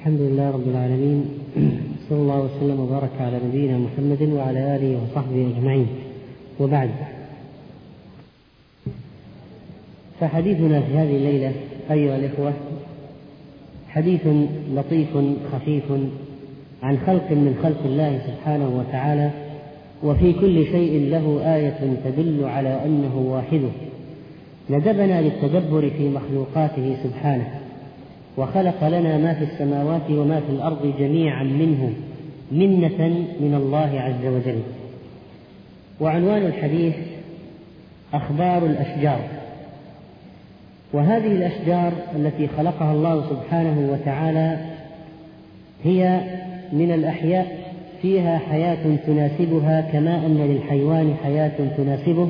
الحمد لله رب العالمين، صلى الله وسلم وبارك على نبينا محمد وعلى آله وصحبه أجمعين، وبعد. فحديثنا في هذه الليلة أيها الإخوة حديث لطيف خفيف عن خلق من خلق الله سبحانه وتعالى، وفي كل شيء له آية تدل على أنه واحده. ندبنا للتدبر في مخلوقاته سبحانه، وخلق لنا ما في السماوات وما في الأرض جميعا منه منة من الله عز وجل. وعنوان الحديث أخبار الأشجار. وهذه الأشجار التي خلقها الله سبحانه وتعالى هي من الأحياء فيها حياة تناسبها كما أن للحيوان حياة تناسبه.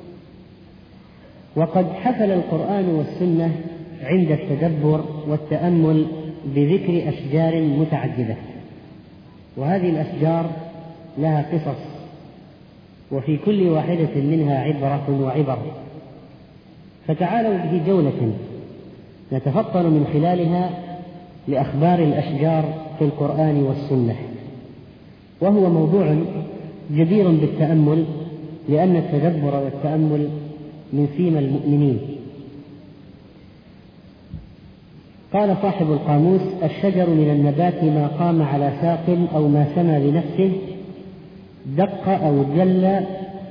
وقد حفل القرآن والسنة عند التدبر والتأمل بذكر أشجار متعددة، وهذه الأشجار لها قصص، وفي كل واحدة منها عبرة وعبر. فتعالوا به جولة نتفطن من خلالها لأخبار الأشجار في القرآن والسنة، وهو موضوع جدير بالتأمل، لأن التدبر والتأمل من سيما المؤمنين. قال صاحب القاموس: الشجر من النبات ما قام على ساق أو ما سمى بنفسه، دق أو جل،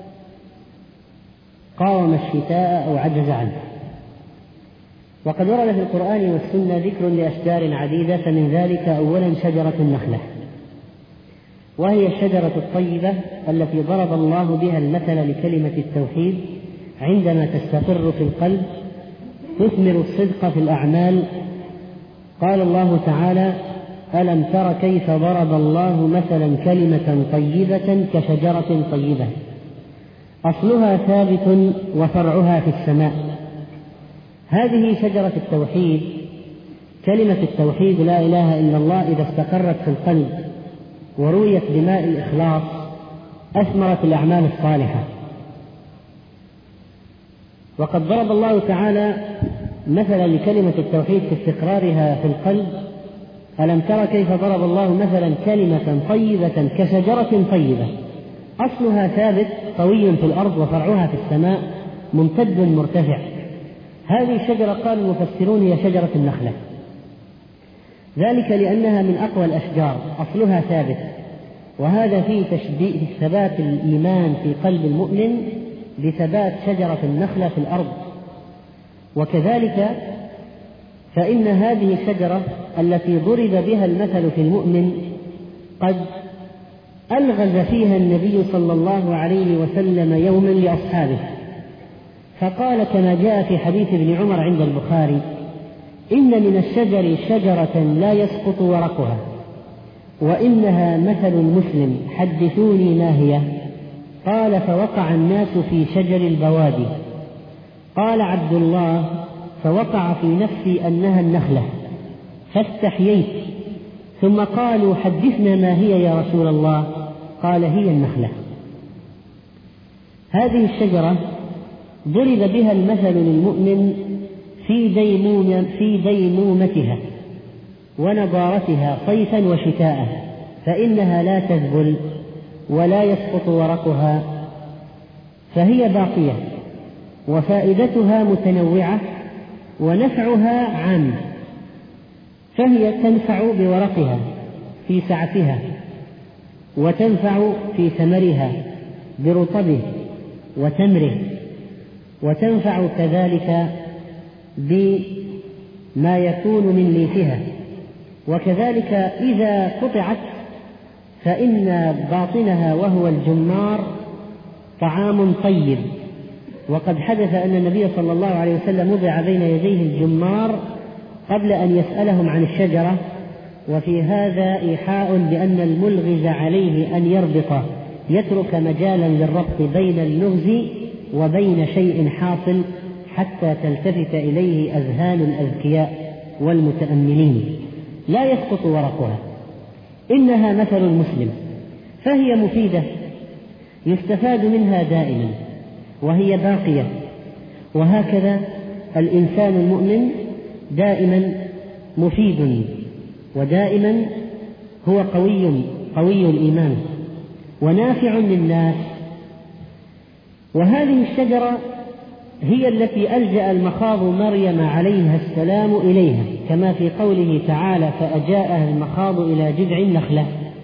قاوم الشتاء أو عجز عنه. وقد ورد في القرآن والسنة ذكر لأشجار عديدة، فمن ذلك أولا شجرة النخلة، وهي الشجرة الطيبة التي ضرب الله بها المثل لكلمة التوحيد عندما تستقر في القلب تثمر الصدق في الأعمال. قال الله تعالى: ألم تر كيف ضرب الله مثلا كلمة طيبة كشجرة طيبة أصلها ثابت وفرعها في السماء. هذه شجرة التوحيد، كلمة التوحيد لا إله إلا الله، إذا استقرت في القلب ورويت بماء الإخلاص أثمرت الأعمال الصالحة. وقد ضرب الله تعالى مثلا لكلمة التوحيد في استقرارها في القلب: ألم تر كيف ضرب الله مثلا كلمة طيبة كشجرة طيبة أصلها ثابت قوي في الأرض وفرعها في السماء ممتد مرتفع. هذه الشجرة قال المفسرون هي شجرة النخلة، ذلك لأنها من أقوى الأشجار، أصلها ثابت، وهذا فيه تشبيه ثبات الإيمان في قلب المؤمن بثبات شجرة النخلة في الأرض. وكذلك فإن هذه الشجرة التي ضرب بها المثل في المؤمن قد ألغز فيها النبي صلى الله عليه وسلم يوما لأصحابه، فقال كما جاء في حديث ابن عمر عند البخاري: إن من الشجر شجرة لا يسقط ورقها، وإنها مثل المسلم، حدثوني ما هي؟ قال: فوقع الناس في شجر البوادي. قال عبد الله: فوقع في نفسي أنها النخلة فاستحييت، ثم قالوا: حدثنا ما هي يا رسول الله؟ قال: هي النخلة. هذه الشجرة ضرب بها المثل للمؤمن في ديمومتها ونضارتها صيفا وشتاء، فإنها لا تذبل ولا يسقط ورقها، فهي باقية، وفائدتها متنوعة، ونفعها عام، فهي تنفع بورقها في سعتها، وتنفع في ثمرها برطبه وتمره، وتنفع كذلك بما يكون من ليفها. وكذلك إذا قطعت فإن باطنها وهو الجمار طعام طيب. وقد حدث أن النبي صلى الله عليه وسلم وضع بين يديه الجمار قبل أن يسألهم عن الشجرة، وفي هذا إيحاء بأن الملغز عليه أن يربط، يترك مجالا للربط بين اللغز وبين شيء حاصل حتى تلتفت إليه أذهان الأذكياء والمتأملين. لا يسقط ورقها، إنها مثل المسلم، فهي مفيدة يستفاد منها دائما، وهي باقية. وهكذا الإنسان المؤمن دائما مفيد ودائما هو قوي الإيمان ونافع للناس. وهذه الشجرة هي التي ألجأ المخاض مريم عليها السلام إليها، كما في قوله تعالى: فأجاءها المخاض إلى جذع النخلة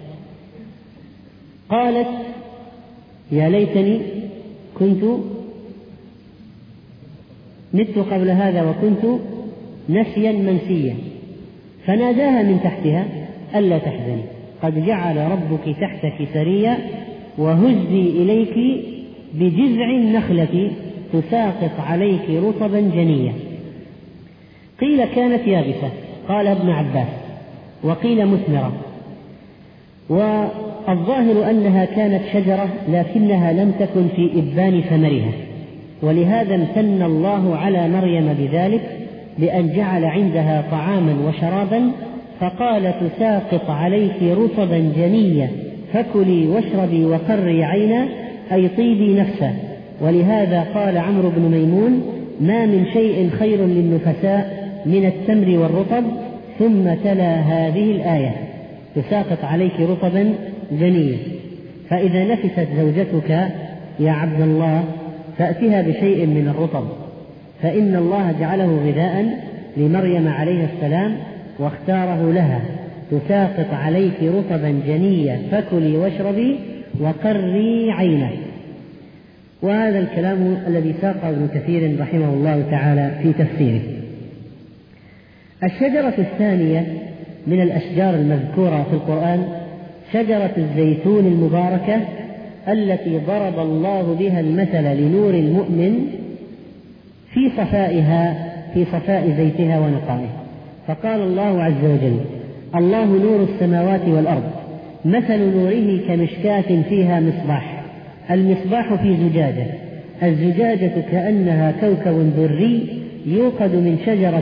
قالت يا ليتني كنت مت قبل هذا وكنت نسيا منسيا، فناداها من تحتها ألا تحزني قد جعل ربك تحتك سريا وهزي إليك بجذع النخلة تساقط عليك رطبا جنيا. قيل كانت يابسة، قال ابن عباس، وقيل مثمرة، والظاهر أنها كانت شجرة لكنها لم تكن في إبان ثمرها، ولهذا امتن الله على مريم بذلك بأن جعل عندها طعاما وشرابا، فقال تساقط عليك رطبا جنيا فكلي واشربي وقري عينا أي طيبي نفسا. ولهذا قال عمرو بن ميمون: ما من شيء خير للنفساء من التمر والرطب، ثم تلا هذه الآية: تساقط عليك رطبا جنيا. فإذا نفست زوجتك يا عبد الله فأتها بشيء من الرطب، فإن الله جعله غذاء لمريم عليه السلام واختاره لها: تساقط عليك رطبا جنيا فكلي واشربي وقري عينك. وهذا الكلام الذي ساقه ابن كثير رحمه الله تعالى في تفسيره. الشجرة الثانية من الأشجار المذكورة في القرآن شجرة الزيتون المباركة، التي ضرب الله بها المثل لنور المؤمن في صفاء زيتها ونقائها. فقال الله عز وجل: الله نور السماوات والأرض، مثل نوره كمشكاة فيها مصباح، المصباح في زجاجة، الزجاجة كأنها كوكب دري يوقد من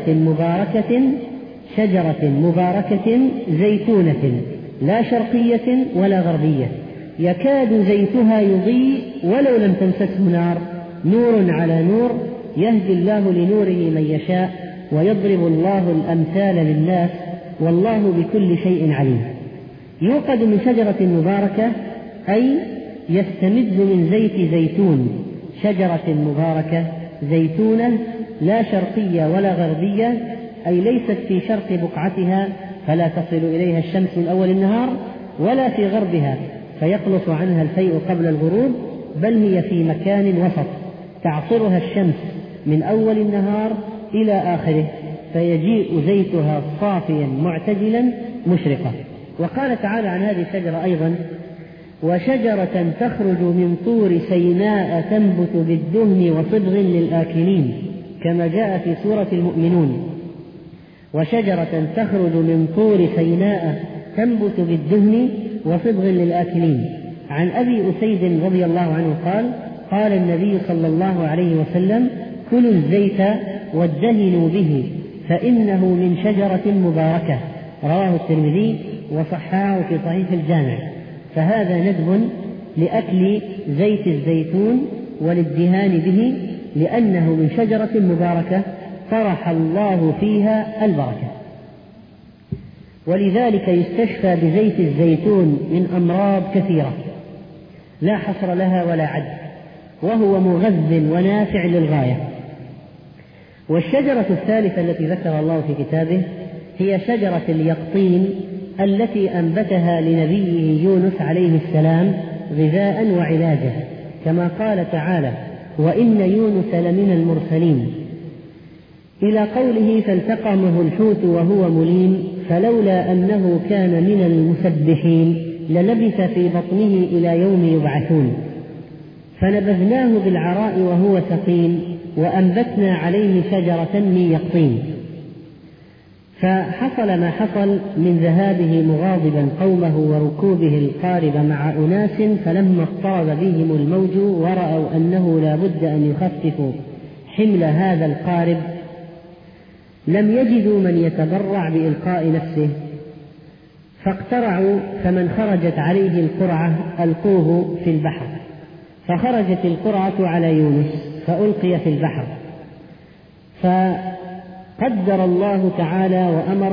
شجرة مباركة زيتونة لا شرقية ولا غربية، يكاد زيتها يضيء ولو لم تمسسه نار، نور على نور، يهدي الله لنوره من يشاء، ويضرب الله الأمثال للناس، والله بكل شيء عليم. يوقد من شجرة مباركة أي يستمد من زيت زيتون، شجرة مباركة زيتونة لا شرقية ولا غربية، أي ليست في شرق بقعتها فلا تصل إليها الشمس من أول النهار، ولا في غربها فيقلص عنها الفيء قبل الغروب، بل هي في مكان وسط تعصرها الشمس من أول النهار إلى آخره، فيجيء زيتها صافيا معتدلا مشرقا. وقال تعالى عن هذه الشجرة أيضا: وشجرة تخرج من طور سيناء تنبت بالدهن وصبغ للآكلين، كما جاء في سورة المؤمنون: وشجرة تخرج من طور سيناء تنبت بالدهن وصبغ للآكلين. عن أبي أسيد رضي الله عنه قال: قال النبي صلى الله عليه وسلم: كلوا الزيت وادهنوا به فإنه من شجرة مباركة. رواه الترمذي وصححه في صحيح الجامع. فهذا ندب لأكل زيت الزيتون والادهان به، لأنه من شجرة مباركة طرح الله فيها البركة. ولذلك يستشفى بزيت الزيتون من أمراض كثيرة لا حصر لها ولا عد، وهو مغذ ونافع للغاية. والشجرة الثالثة التي ذكر الله في كتابه هي شجرة اليقطين، التي أنبتها لنبيه يونس عليه السلام غذاء وعلاجا، كما قال تعالى: وإن يونس لمن المرسلين، إلى قوله: فالتقمه الحوت وهو مليم فلولا أنه كان من المسبحين للبث في بطنه إلى يوم يبعثون، فنبذناه بالعراء وهو سقيم وأنبتنا عليه شجرة من يقطين. فحصل ما حصل من ذهابه مغاضبا قومه وركوبه القارب مع أناس، فلما اضطرب بهم الموج ورأوا أنه لا بد أن يخففوا حمل هذا القارب لم يجدوا من يتبرع بإلقاء نفسه، فاقترعوا فمن خرجت عليه القرعة ألقوه في البحر، فخرجت القرعة على يونس فألقي في البحر، فقدر الله تعالى وأمر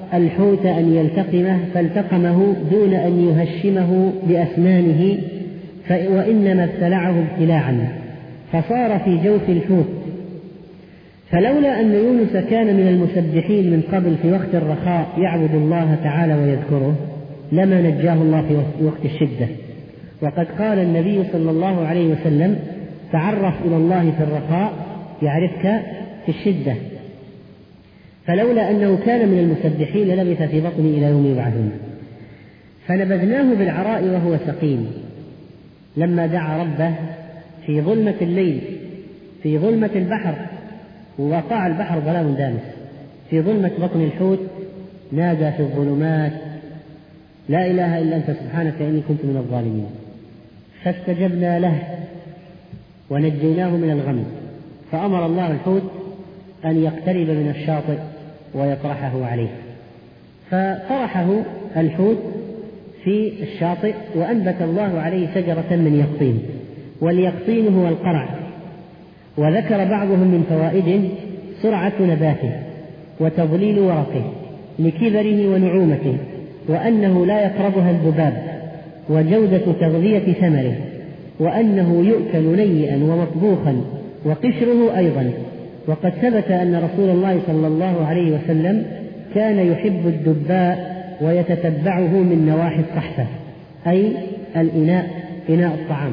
الحوت أن يلتقمه فالتقمه دون أن يهشمه بأسنانه، وإنما ابتلعه ابتلاعا فصار في جوف الحوت. فلولا أن يونس كان من المسبحين من قبل في وقت الرخاء يعبد الله تعالى ويذكره لما نجاه الله في وقت الشدة. وقد قال النبي صلى الله عليه وسلم: تعرف إلى الله في الرخاء يعرفك في الشدة. فلولا أنه كان من المسبحين للبث في بطنه إلى يوم يبعثون. فنبذناه بالعراء وهو سقيم لما دعا ربه في ظلمة الليل في ظلمة البحر، ووقع البحر ظلام دامس في ظلمة بطن الحوت، نادى في الظلمات: لا إله إلا أنت سبحانك إني كنت من الظالمين. فاستجبنا له ونجيناه من الغم، فأمر الله الحوت أن يقترب من الشاطئ ويطرحه عليه، فطرحه الحوت في الشاطئ، وأنبت الله عليه شجرة من يقطين، واليقطين هو القرع. وذكر بعضهم من فوائده سرعة نباته وتظليل ورقه لكبره ونعومته، وأنه لا يقربها الذباب، وجودة تغذية ثمره، وأنه يؤكل نيئا ومطبوخا وقشره أيضا. وقد ثبت أن رسول الله صلى الله عليه وسلم كان يحب الدباء ويتتبعه من نواحي الصحفة، أي الإناء، إناء الطعام.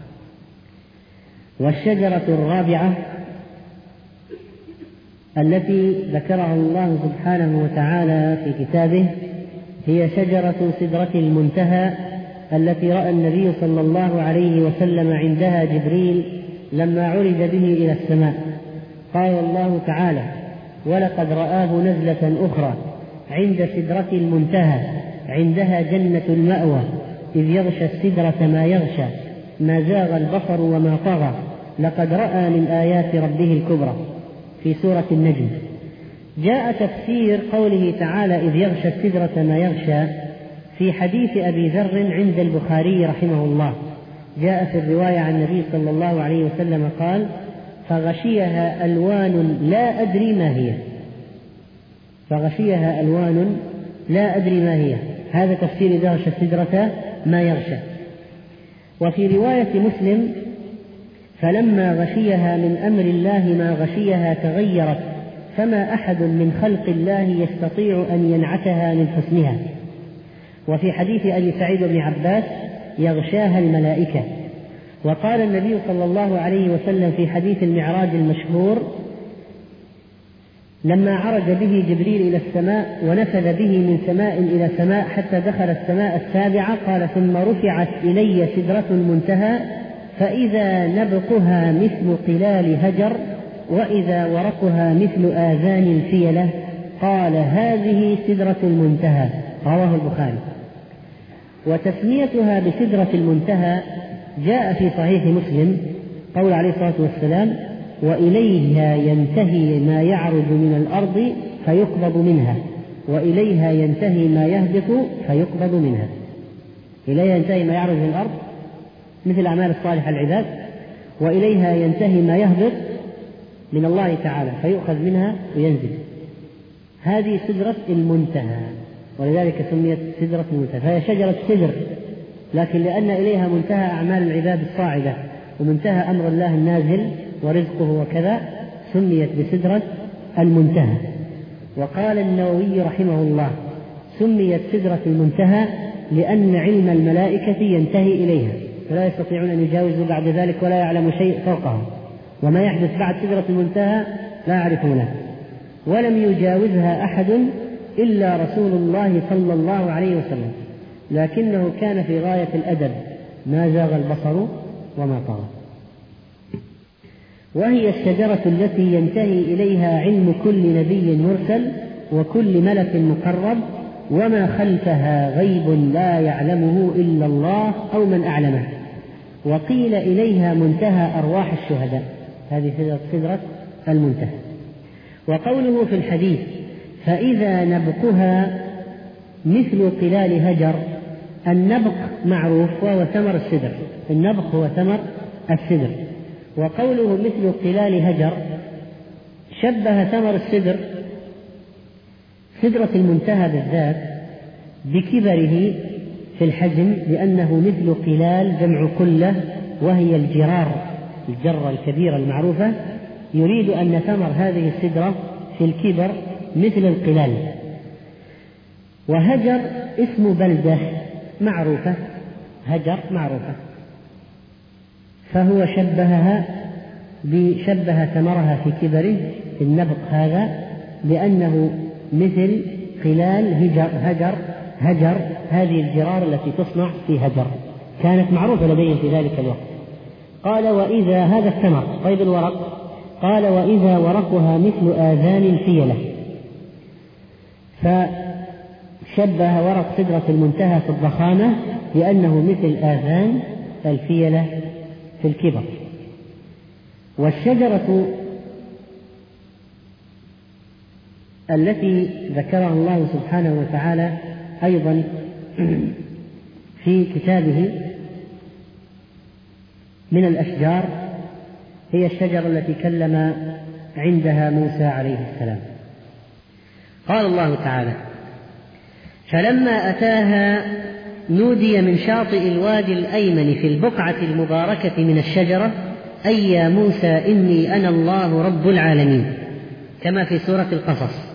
والشجرة الرابعة التي ذكرها الله سبحانه وتعالى في كتابه هي شجرة سدرة المنتهى، التي رأى النبي صلى الله عليه وسلم عندها جبريل لما عرج به إلى السماء. قال الله تعالى: ولقد رآه نزلة أخرى عند سدرة المنتهى عندها جنة المأوى إذ يغشى السدرة ما يغشى ما زاغ البصر وما طغى لقد رأى من آيات ربه الكبرى في سورة النجم. جاء تفسير قوله تعالى إذ يغشى السدرة ما يغشى في حديث أبي ذر عند البخاري رحمه الله. جاء في الرواية عن النبي صلى الله عليه وسلم قال: فغشيها ألوان لا أدري ما هي. فغشيها ألوان لا أدري ما هي، هذا تفسير إذا غشى السدرة ما يغشى. وفي رواية مسلم: فلما غشيها من أمر الله ما غشيها تغيرت، فما أحد من خلق الله يستطيع أن ينعتها من حسنها. وفي حديث أبي سعيد بن عباس: يغشاها الملائكة. وقال النبي صلى الله عليه وسلم في حديث المعراج المشهور لما عرج به جبريل إلى السماء ونفذ به من سماء إلى سماء حتى دخل السماء السابعة، قال: ثم رفعت إلي سدرة المنتهى فإذا نبقها مثل قلال هجر وإذا ورقها مثل آذان الفيلة، قال: هذه سدرة المنتهى. رواه البخاري. وتسميتها بسدرة المنتهى جاء في صحيح مسلم قول عليه الصلاة والسلام: وإليها ينتهي ما يعرج من الأرض فيقبض منها، وإليها ينتهي ما يهبط فيقبض منها. إليها ينتهي ما يعرج من الأرض مثل الأعمال الصالحة العباد، وإليها ينتهي ما يهبط من الله تعالى فيؤخذ منها وينزل. هذه سدرة المنتهى، ولذلك سميت سدرة المنتهى. فهي شجرة سدر، لكن لأن إليها منتهى أعمال العباد الصاعدة ومنتهى أمر الله النازل ورزقه وكذا سميت بسدرة المنتهى. وقال النووي رحمه الله: سميت سدرة المنتهى لأن علم الملائكة ينتهي إليها فلا يستطيعون أن يجاوزوا بعد ذلك ولا يعلم شيء فوقهم، وما يحدث بعد سدرة المنتهى لا يعرفونه، ولم يجاوزها أحد إلا رسول الله صلى الله عليه وسلم، لكنه كان في غاية الأدب، ما زاغ البصر وما طغى. وهي الشجرة التي ينتهي إليها علم كل نبي مرسل وكل ملك مقرب، وما خلفها غيب لا يعلمه إلا الله أو من أعلمه. وقيل إليها منتهى أرواح الشهداء، هذه سدرة المنتهى. وقوله في الحديث: فإذا نبقها مثل قلال هجر، النبق معروف وهو ثمر السدر، النبق هو ثمر السدر. وقوله مثل قلال هجر شبه ثمر السدر سدرة المنتهى بالذات بكبره في الحجم، لأنه مثل قلال جمع كلة، وهي الجرة الكبيرة المعروفة، يريد أن ثمر هذه السدرة في الكبر مثل القلال. وهجر اسم بلدة معروفة، هجر معروفة، فهو شبه ثمرها في كبره في النبق هذا بأنه مثل قلال هجر هذه الجرار التي تصنع في هجر، كانت معروفة لديهم في ذلك الوقت. قال وإذا هذا الثمر طيب الورق، قال وإذا ورقها مثل آذان الفيلة، فشبه ورق سدرة المنتهى في الضخامة لأنه مثل آذان الفيلة في الكبر. والشجرة التي ذكرها الله سبحانه وتعالى أيضا في كتابه من الأشجار هي الشجرة التي كلم عندها موسى عليه السلام. قال الله تعالى: فلما أتاها نودي من شاطئ الوادي الأيمن في البقعة المباركة من الشجرة أي يا موسى إني أنا الله رب العالمين، كما في سورة القصص.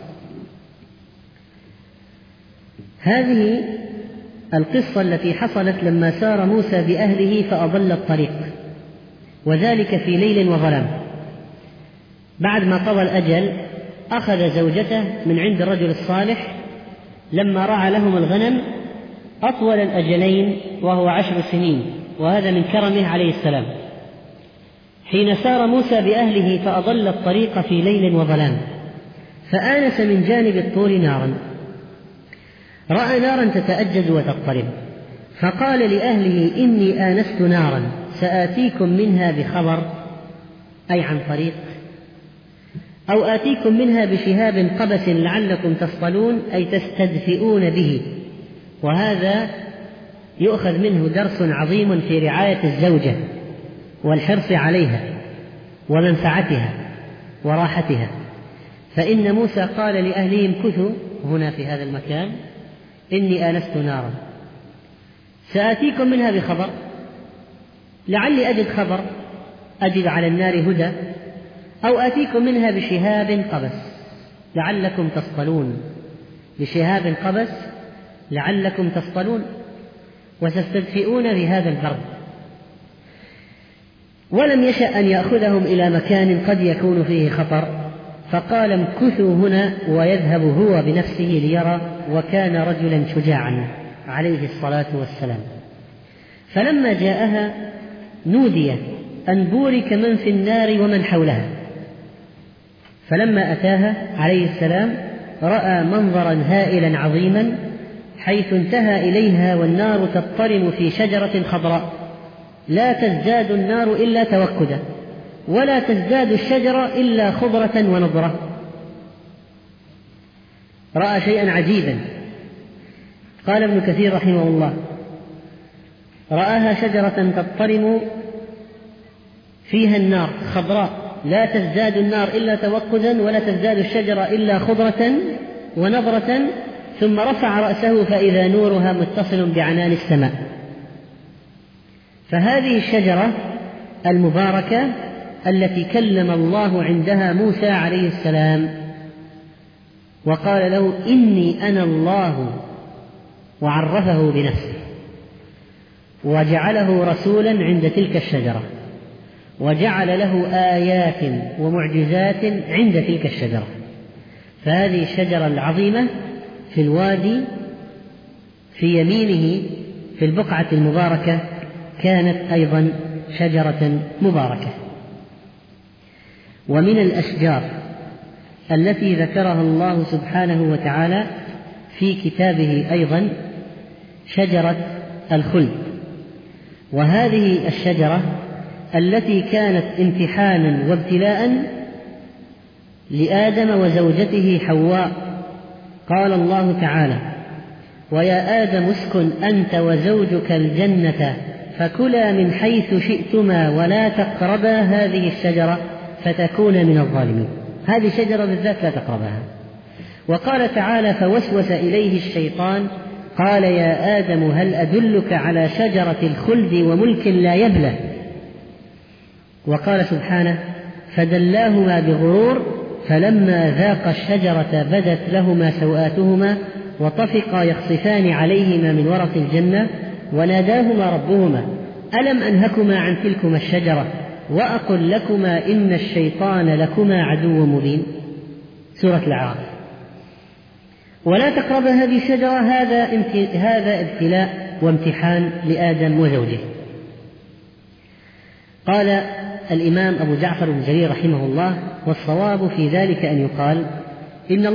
هذه القصة التي حصلت لما سار موسى بأهله فأضل الطريق، وذلك في ليل وظلام. بعد ما قضى الأجل أخذ زوجته من عند الرجل الصالح لما رعى لهم الغنم أطول الأجلين وهو 10 سنين، وهذا من كرمه عليه السلام. حين سار موسى بأهله فأضل الطريق في ليل وظلام، فآنس من جانب الطور نارا، رأى نارا تتأجج وتضطرب، فقال لأهله إني آنست نارا سآتيكم منها بخبر، أي عن طريق، أو آتيكم منها بشهاب قبس لعلكم تصطلون، أي تستدفئون به. وهذا يؤخذ منه درس عظيم في رعاية الزوجة والحرص عليها ومنفعتها وراحتها. فإن موسى قال لأهله امكثوا هنا في هذا المكان إني آنست نارا سآتيكم منها بخبر، لعلي أجد خبر أجد على النار هدى، أو آتيكم منها بشهاب قبس لعلكم تصطلون، بشهاب قبس لعلكم تصطلون وتستدفئون بهذا البرد. ولم يشأ أن يأخذهم إلى مكان قد يكون فيه خطر، فقال امكثوا هنا ويذهب هو بنفسه ليرى، وكان رجلا شجاعا عليه الصلاة والسلام. فلما جاءها نودي أن بورك من في النار ومن حولها. فلما أتاها عليه السلام رأى منظرا هائلا عظيما، حيث انتهى إليها والنار تضطرم في شجرة خضراء، لا تزداد النار إلا توكدا، ولا تزداد الشجرة إلا خضرة ونضرة. رأى شيئا عجيبا. قال ابن كثير رحمه الله: رآها شجرة تضطرم فيها النار خضراء، لا تزداد النار إلا توكدا، ولا تزداد الشجرة إلا خضرة ونضرة، ثم رفع رأسه فإذا نورها متصل بعنان السماء. فهذه الشجرة المباركة التي كلم الله عندها موسى عليه السلام وقال له إني أنا الله، وعرفه بنفسه، وجعله رسولا عند تلك الشجرة، وجعل له آيات ومعجزات عند تلك الشجرة. فهذه الشجرة العظيمة في الوادي في يمينه في البقعة المباركة كانت أيضا شجرة مباركة. ومن الأشجار التي ذكرها الله سبحانه وتعالى في كتابه أيضا شجرة الخلد، وهذه الشجرة التي كانت امتحانا وابتلاء لآدم وزوجته حواء. قال الله تعالى: ويا آدم اسكن أنت وزوجك الجنة فكلا من حيث شئتما ولا تقربا هذه الشجرة فتكونا من الظالمين. هذه الشجرة بالذات لا تقربها. وقال تعالى: فوسوس إليه الشيطان قال يا آدم هل أدلك على شجرة الخلد وملك لا يبلى. وقال سبحانه: فدلاهما بغرور فلما ذاقا الشجرة بدت لهما سوآتهما وطفقا يخصفان عليهما من ورق الجنة وناداهما ربهما ألم أنهكما عن تلكما الشجرة وأقل لكما إن الشيطان لكما عدو مبين. سورة الأعراف. ولا تقرب هذه الشجرة، هذا ابتلاء وامتحان لآدم وزوجه. قال الإمام أبو جعفر بن جرير رحمه الله: والصواب في ذلك أن يقال إن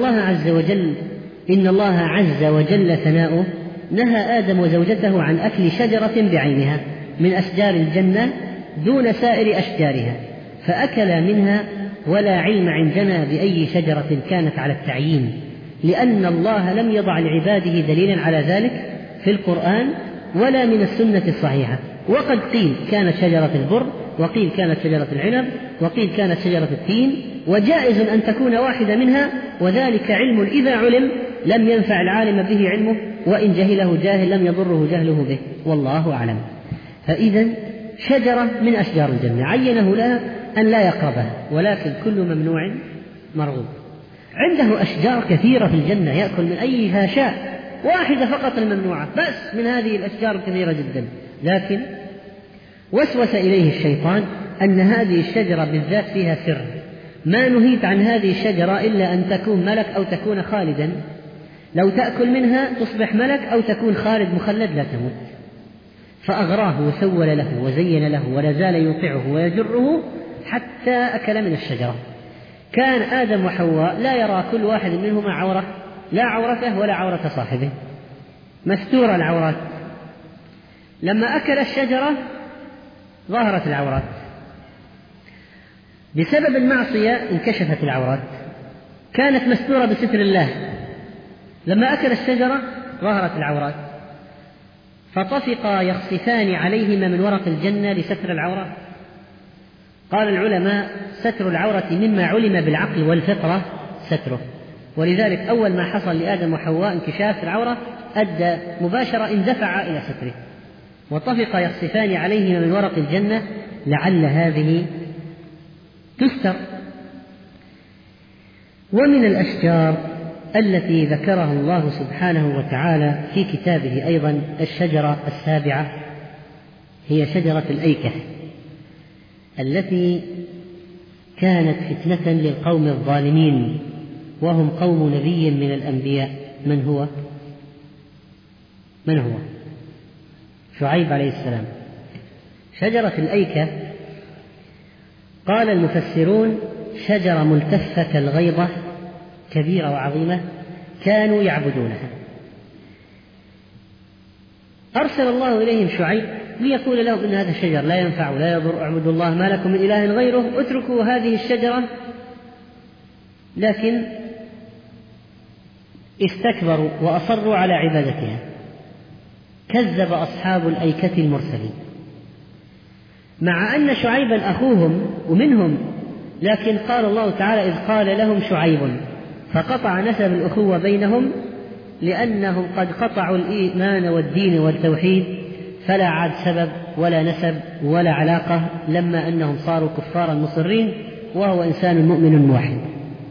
الله عز وجل ثناؤه نهى آدم وزوجته عن أكل شجرة بعينها من أشجار الجنة دون سائر أشجارها، فأكل منها ولا علم عندنا بأي شجرة كانت على التعيين، لأن الله لم يضع لعباده دليلا على ذلك في القرآن ولا من السنة الصحيحة. وقد قيل كانت شجرة البر، وقيل كانت شجرة العنب، وقيل كانت شجرة التين، وجائز أن تكون واحدة منها، وذلك علم إذا علم لم ينفع العالم به علمه، وإن جهله جاهل لم يضره جهله به، والله أعلم. فإذا شجرة من أشجار الجنة عينه لها أن لا يقربها، ولكن كل ممنوع مرغوب. عنده أشجار كثيرة في الجنة يأكل من أيها شاء، واحدة فقط الممنوعة بس من هذه الأشجار الكثيرة جدا، لكن وسوس إليه الشيطان أن هذه الشجرة بالذات فيها سر، ما نهيت عن هذه الشجرة إلا أن تكون ملك أو تكون خالدا، لو تأكل منها تصبح ملك أو تكون خالد مخلد لا تموت. فأغراه وسول له وزين له ولا زال يطيعه ويجره حتى أكل من الشجرة. كان آدم وحواء لا يرى كل واحد منهما عورة، لا عورته ولا عورة صاحبه، مستور العورات. لما أكل الشجرة ظهرت العورات، بسبب المعصية انكشفت العورات، كانت مستورة بستر الله. لما أكل الشجرة ظهرت العورات، فطفقا يخصفان عليهما من ورق الجنة لستر العورات. قال العلماء: ستر العورة مما علم بالعقل والفطرة ستره، ولذلك أول ما حصل لآدم وحواء انكشاف العورة أدى مباشرة اندفع إلى ستره، وطفقا يخصفان عليهما من ورق الجنة لعل هذه تستر. ومن الأشجار التي ذكرها الله سبحانه وتعالى في كتابه أيضا الشجرة السابعة هي شجرة الأيكة، التي كانت فتنة للقوم الظالمين، وهم قوم نبي من الأنبياء. من هو؟ شعيب عليه السلام. شجرة الأيكة قال المفسرون: شجرة ملتفة كالغيضة كبيرة وعظيمة كانوا يعبدونها. أرسل الله إليهم شعيب ليقول لهم إن هذا الشجر لا ينفع ولا يضر، اعبدوا الله ما لكم من إله غيره، اتركوا هذه الشجرة. لكن استكبروا وأصروا على عبادتها. كذب أصحاب الأيكة المرسلين، مع أن شعيبا أخوهم ومنهم، لكن قال الله تعالى: إذ قال لهم شعيب، فقطع نسب الأخوة بينهم، لأنهم قد قطعوا الإيمان والدين والتوحيد، فلا عاد سبب ولا نسب ولا علاقة لما أنهم صاروا كفارا مصرين، وهو إنسان مؤمن موحد.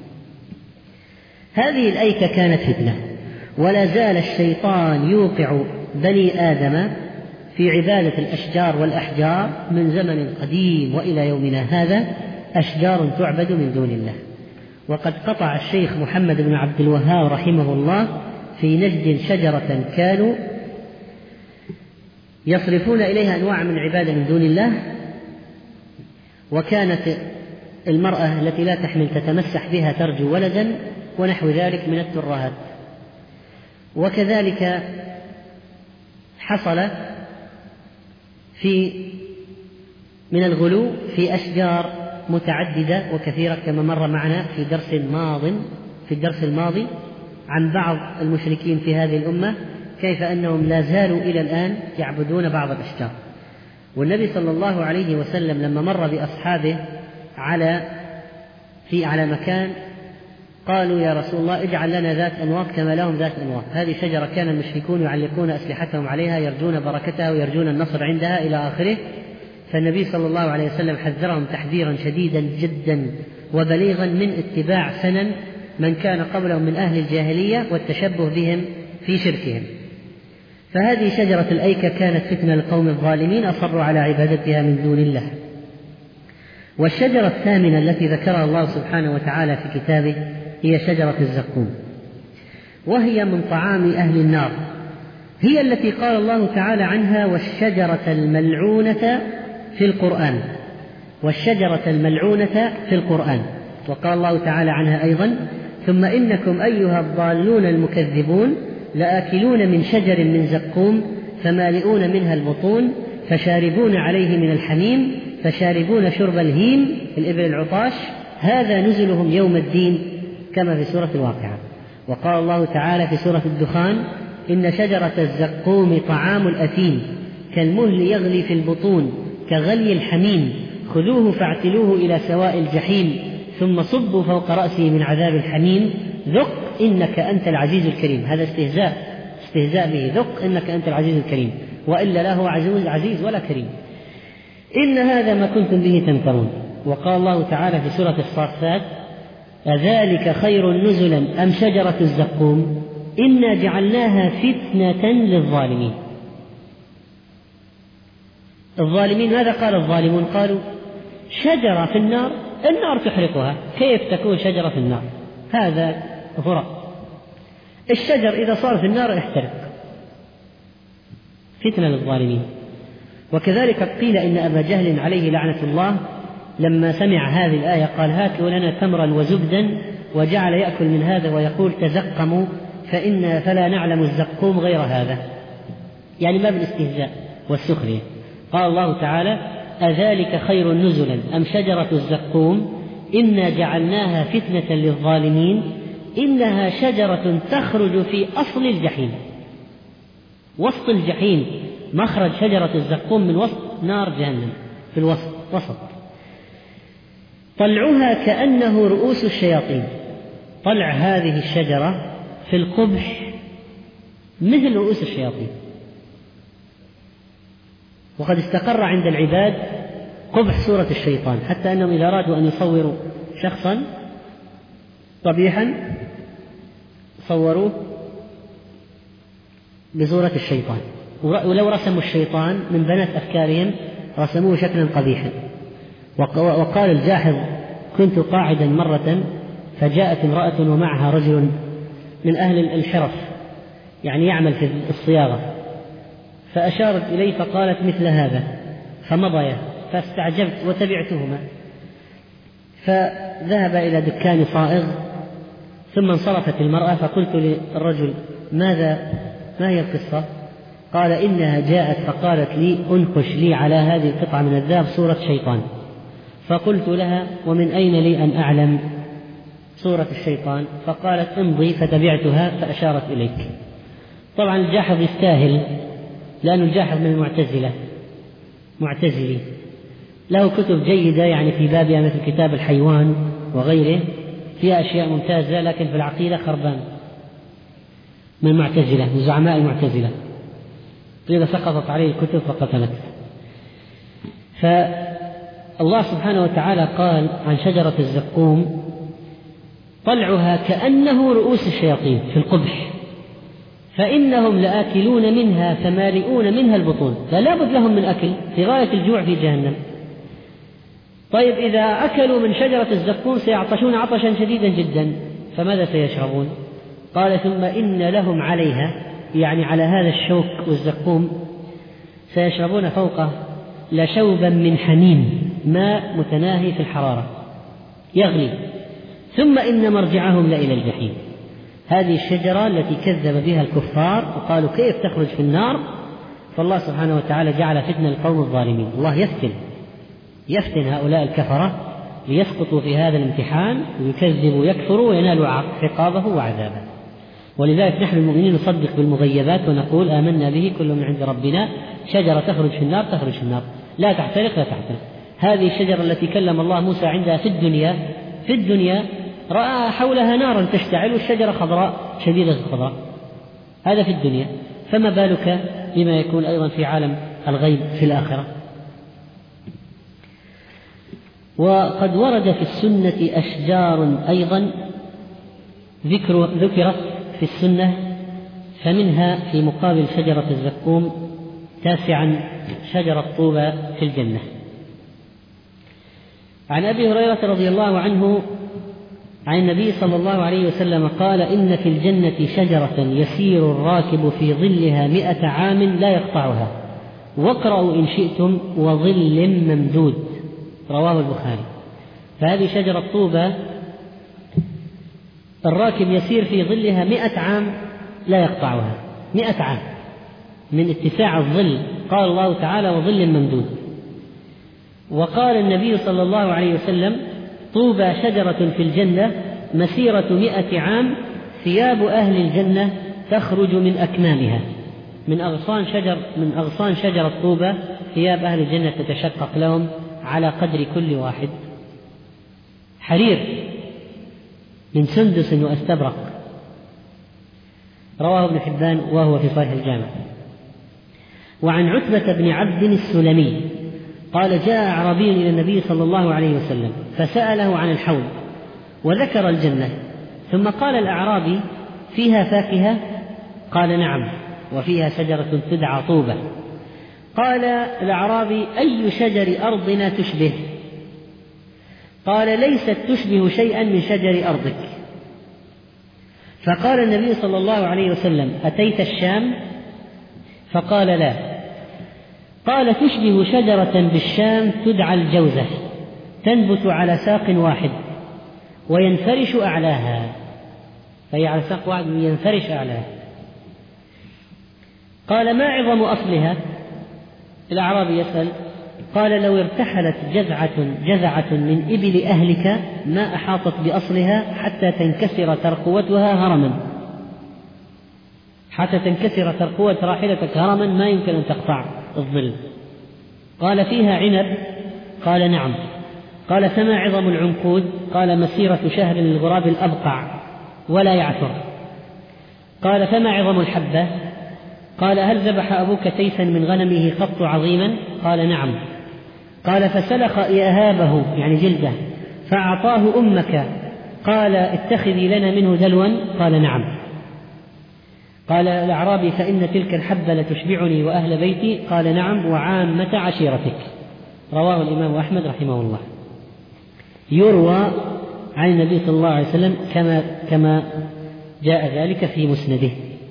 هذه الأيكة كانت فتنة، ولا زال الشيطان يوقع بني آدم في عبادة الأشجار والأحجار من زمن قديم وإلى يومنا هذا، أشجار تعبد من دون الله. وقد قطع الشيخ محمد بن عبد الوهاب رحمه الله في نجد شجرة كانوا يصرفون إليها أنواع من عبادة من دون الله، وكانت المرأة التي لا تحمل تتمسح بها ترجو ولدا ونحو ذلك من الترهات. وكذلك حصل من الغلو في أشجار متعددة وكثيرة، كما مر معنا في الدرس الماضي عن بعض المشركين في هذه الأمة كيف أنهم لا زالوا إلى الآن يعبدون بعض الأشجار. والنبي صلى الله عليه وسلم لما مر بأصحابه على مكان قالوا يا رسول الله اجعل لنا ذات أنواط كما لهم ذات أنواط. هذه شجرة كان المشركون يعلقون أسلحتهم عليها يرجون بركتها ويرجون النصر عندها إلى آخره. فالنبي صلى الله عليه وسلم حذرهم تحذيرا شديدا جدا وبليغا من اتباع سنن من كان قبلهم من أهل الجاهلية والتشبه بهم في شركهم. فهذه شجرة الأيكة كانت فتنة للقوم الظالمين أصروا على عبادتها من دون الله. والشجرة الثامنة التي ذكرها الله سبحانه وتعالى في كتابه هي شجرة الزقوم، وهي من طعام أهل النار، هي التي قال الله تعالى عنها والشجرة الملعونة في القرآن، والشجرة الملعونة في القرآن. وقال الله تعالى عنها أيضا ثم إنكم أيها الضالون المكذبون لآكلون من شجر من زقوم فمالئون منها البطون فشاربون عليه من الحميم فشاربون شرب الهيم الإبل العطاش هذا نزلهم يوم الدين كما في سورة الواقعة. وقال الله تعالى في سورة الدخان إن شجرة الزقوم طعام الأثيم كالمهل يغلي في البطون كغلي الحميم خذوه فاعتلوه إلى سواء الجحيم ثم صبوا فوق رأسه من عذاب الحميم ذق إنك أنت العزيز الكريم. هذا استهزاء به، ذق إنك أنت العزيز الكريم، وإلا لا هو عزيز ولا كريم. إن هذا ما كنتم به تمترون. وقال الله تعالى في سورة الصافات أذلك خير نزلا أم شجرة الزقوم إنا جعلناها فتنة للظالمين. الظالمين ماذا قال الظالمون؟ قالوا شجرة في النار تحرقها، كيف تكون شجرة في النار؟ هذا هراء. الشجر إذا صار في النار يحترق، فتنة للظالمين. وكذلك قيل إن أبا جهل عليه لعنة الله لما سمع هذه الآية قال هاتوا لنا تمرا وزبدا وجعل يأكل من هذا ويقول تزقموا فلا نعلم الزقوم غير هذا، يعني ما بالاستهزاء والسخرية. قال الله تعالى أذلك خير نزلا أم شجرة الزقوم إنا جعلناها فتنة للظالمين إنها شجرة تخرج في أصل الجحيم. وسط الجحيم مخرج شجرة الزقوم من وسط نار جهنم في وسط. طلعها كأنه رؤوس الشياطين. طلع هذه الشجرة في القبح مثل رؤوس الشياطين. وقد استقر عند العباد قبح صورة الشيطان، حتى أنهم إذا أرادوا أن يصوروا شخصا قبيحا صوروه بصورة الشيطان، ولو رسموا الشيطان من بنات أفكارهم رسموه شكلا قبيحا. وقال الجاحظ كنت قاعدا مرة فجاءت امرأة ومعها رجل من أهل الحرف يعني يعمل في الصياغة، فأشارت إلي فقالت مثل هذا فمضيا، فاستعجبت وتبعتهما، فذهب إلى دكان صائغ ثم انصرفت المرأة فقلت للرجل ما هي القصة؟ قال إنها جاءت فقالت لي أنقش لي على هذه القطعة من الذهب صورة شيطان. فقلت لها ومن أين لي أن أعلم صورة الشيطان؟ فقالت امضي، فتبعتها فأشارت إليك. طبعا الجاحظ يستاهل، لأن الجاحظ من المعتزلة معتزلي، له كتب جيدة يعني في بابها مثل كتاب الحيوان وغيره فيها أشياء ممتازة، لكن في العقيدة خربان، من المعتزلة من زعماء المعتزلة، قيل سقطت عليه الكتب فقتلت. فالله سبحانه وتعالى قال عن شجرة الزقوم طلعها كأنه رؤوس الشياطين في القبح فإنهم لآكلون منها فمالئون منها البطون، فلا بد لهم من أكل في غاية الجوع في جهنم. طيب إذا أكلوا من شجرة الزقوم سيعطشون عطشا شديدا جدا، فماذا سيشربون؟ قال ثم إن لهم عليها يعني على هذا الشوك والزقوم سيشربون فوقه لشوبا من حميم ماء متناهي في الحرارة يغلي، ثم إن مرجعهم لإلى الجحيم. هذه الشجرة التي كذب بها الكفار وقالوا كيف تخرج في النار، فالله سبحانه وتعالى جعل فتنة القوم الظالمين. الله يفتن هؤلاء الكفرة ليسقطوا في هذا الامتحان ويكذبوا ويكفروا وينالوا عقابه وعذابه. ولذلك نحن المؤمنين نصدق بالمغيبات ونقول آمنا به كل من عند ربنا، شجرة تخرج في النار لا تحترق. هذه الشجرة التي كلم الله موسى عندها في الدنيا رأى حولها نارا تشتعل والشجرة خضراء شديدة الخضراء. هذا في الدنيا، فما بالك بما يكون أيضا في عالم الغيب في الآخرة. وقد ورد في السنة أشجار أيضا ذكرت في السنة، فمنها في مقابل شجرة الزقوم 9 شجرة طوبى في الجنة. عن أبي هريرة رضي الله عنه عن النبي صلى الله عليه وسلم قال: إن في الجنة شجرة يسير الراكب في ظلها 100 عام لا يقطعها، واقرأوا إن شئتم وظل ممدود. رواه البخاري. فهذه شجرة طوبى الراكب يسير في ظلها 100 عام لا يقطعها، 100 عام من اتساع الظل. قال الله تعالى: وظل ممدود. وقال النبي صلى الله عليه وسلم: طوبى شجرة في الجنة مسيرة 100 عام، ثياب أهل الجنة تخرج من أكمامها. من أغصان شجرة طوبى ثياب أهل الجنة تتشقق لهم على قدر كل واحد حرير من سندس واستبرق. رواه ابن حبان وهو في صحيح الجامع. وعن عتبة بن عبد السلمي قال: جاء أعرابي إلى النبي صلى الله عليه وسلم فسأله عن الحوض وذكر الجنة، ثم قال الأعرابي: فيها فاكهة؟ قال: نعم، وفيها شجرة تدعى طوبى. قال الأعرابي: أي شجر أرضنا تشبه؟ قال: ليست تشبه شيئا من شجر أرضك. فقال النبي صلى الله عليه وسلم: أتيت الشام؟ فقال: لا. قال: تشبه شجرة بالشام تدعى الجوزة، تنبت على ساق واحد وينفرش أعلاها، فهي على ساق واحد ينفرش أعلاها. قال: ما عظم أصلها؟ الأعرابي يسأل. قال: لو ارتحلت جذعة من إبل أهلك ما أحاطت بأصلها حتى تنكسر ترقوتها هرما، حتى تنكسر ترقوة راحلتك هرما ما يمكن أن تقطع الظل. قال: فيها عنب؟ قال: نعم. قال: فما عظم العنقود؟ قال: مسيرة شهر للغراب الأبقع ولا يعثر. قال: فما عظم الحبة؟ قال: هل ذبح أبوك تيسا من غنمه قط عظيما؟ قال: نعم. قال: فسلخ إيهابه يعني جلده فأعطاه أمك، قال: اتخذي لنا منه دلوا؟ قال: نعم. قال الأعرابي: فإن تلك الحبة لتشبعني وأهل بيتي؟ قال: نعم، وعامة عشيرتك. رواه الإمام أحمد رحمه الله. يروى عن النبي صلى الله عليه وسلم كما جاء ذلك في مسنده.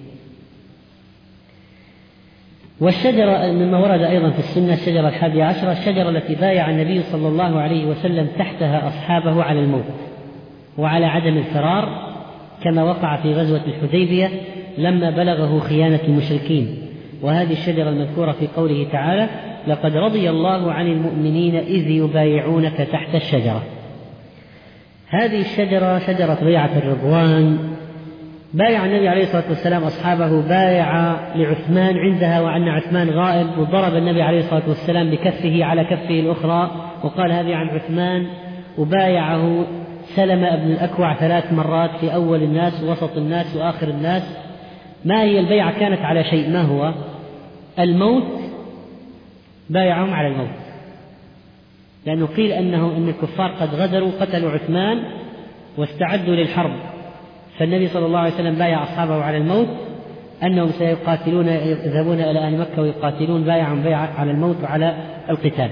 والشجرة مما ورد أيضا في السنة الشجرة 11، الشجرة التي بايع النبي صلى الله عليه وسلم تحتها أصحابه على الموت وعلى عدم الفرار، كما وقع في غزوة الحديبية لما بلغه خيانة المشركين. وهذه الشجرة المذكورة في قوله تعالى: لقد رضي الله عن المؤمنين إذ يبايعونك تحت الشجرة. هذه الشجرة شجرة بيعة الرضوان. بايع النبي عليه الصلاة والسلام أصحابه، بايع لعثمان عندها وأن عثمان غائب، وضرب النبي عليه الصلاة والسلام بكفه على كفه الأخرى وقال: هذه عن عثمان. وبايعه سلمة بن الأكوع 3 مرات، في أول الناس ووسط الناس وآخر الناس. ما هي البيعة؟ كانت على شيء، ما هو؟ الموت. بايعهم على الموت، لأنه قيل أن الكفار قد غدروا قتلوا عثمان واستعدوا للحرب، فالنبي صلى الله عليه وسلم بايع أصحابه على الموت أنهم سيقاتلون، يذهبون إلى أهل مكة ويقاتلون، بايعهم بيعة على الموت وعلى القتال.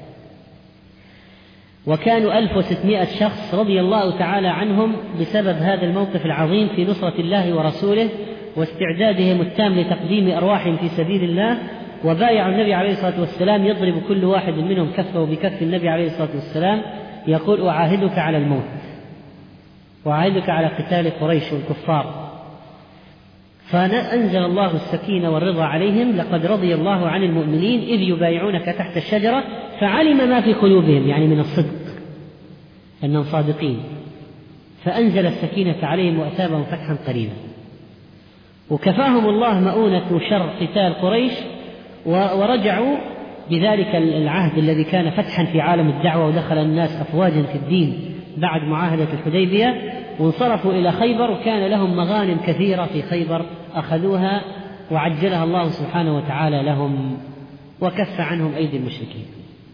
وكانوا 1600 شخص رضي الله تعالى عنهم بسبب هذا الموقف العظيم في نصرة الله ورسوله واستعدادهم التام لتقديم أرواحهم في سبيل الله. وبايع النبي عليه الصلاة والسلام، يضرب كل واحد منهم كفه بكف النبي عليه الصلاة والسلام، يقول: أعاهدك على الموت وأعاهدك على قتال قريش والكفار. فأنزل الله السكينة والرضا عليهم: لقد رضي الله عن المؤمنين إذ يبايعونك تحت الشجرة فعلم ما في قلوبهم، يعني من الصدق أنهم صادقين، فأنزل السكينة عليهم وأثابهم فتحا قريبا. وكفاهم الله مؤونة شر قتال قريش، ورجعوا بذلك العهد الذي كان فتحا في عالم الدعوة، ودخل الناس أفواجا في الدين بعد معاهدة الحديبية، وانصرفوا إلى خيبر، وكان لهم مغانم كثيرة في خيبر أخذوها وعجلها الله سبحانه وتعالى لهم وكف عنهم أيدي المشركين.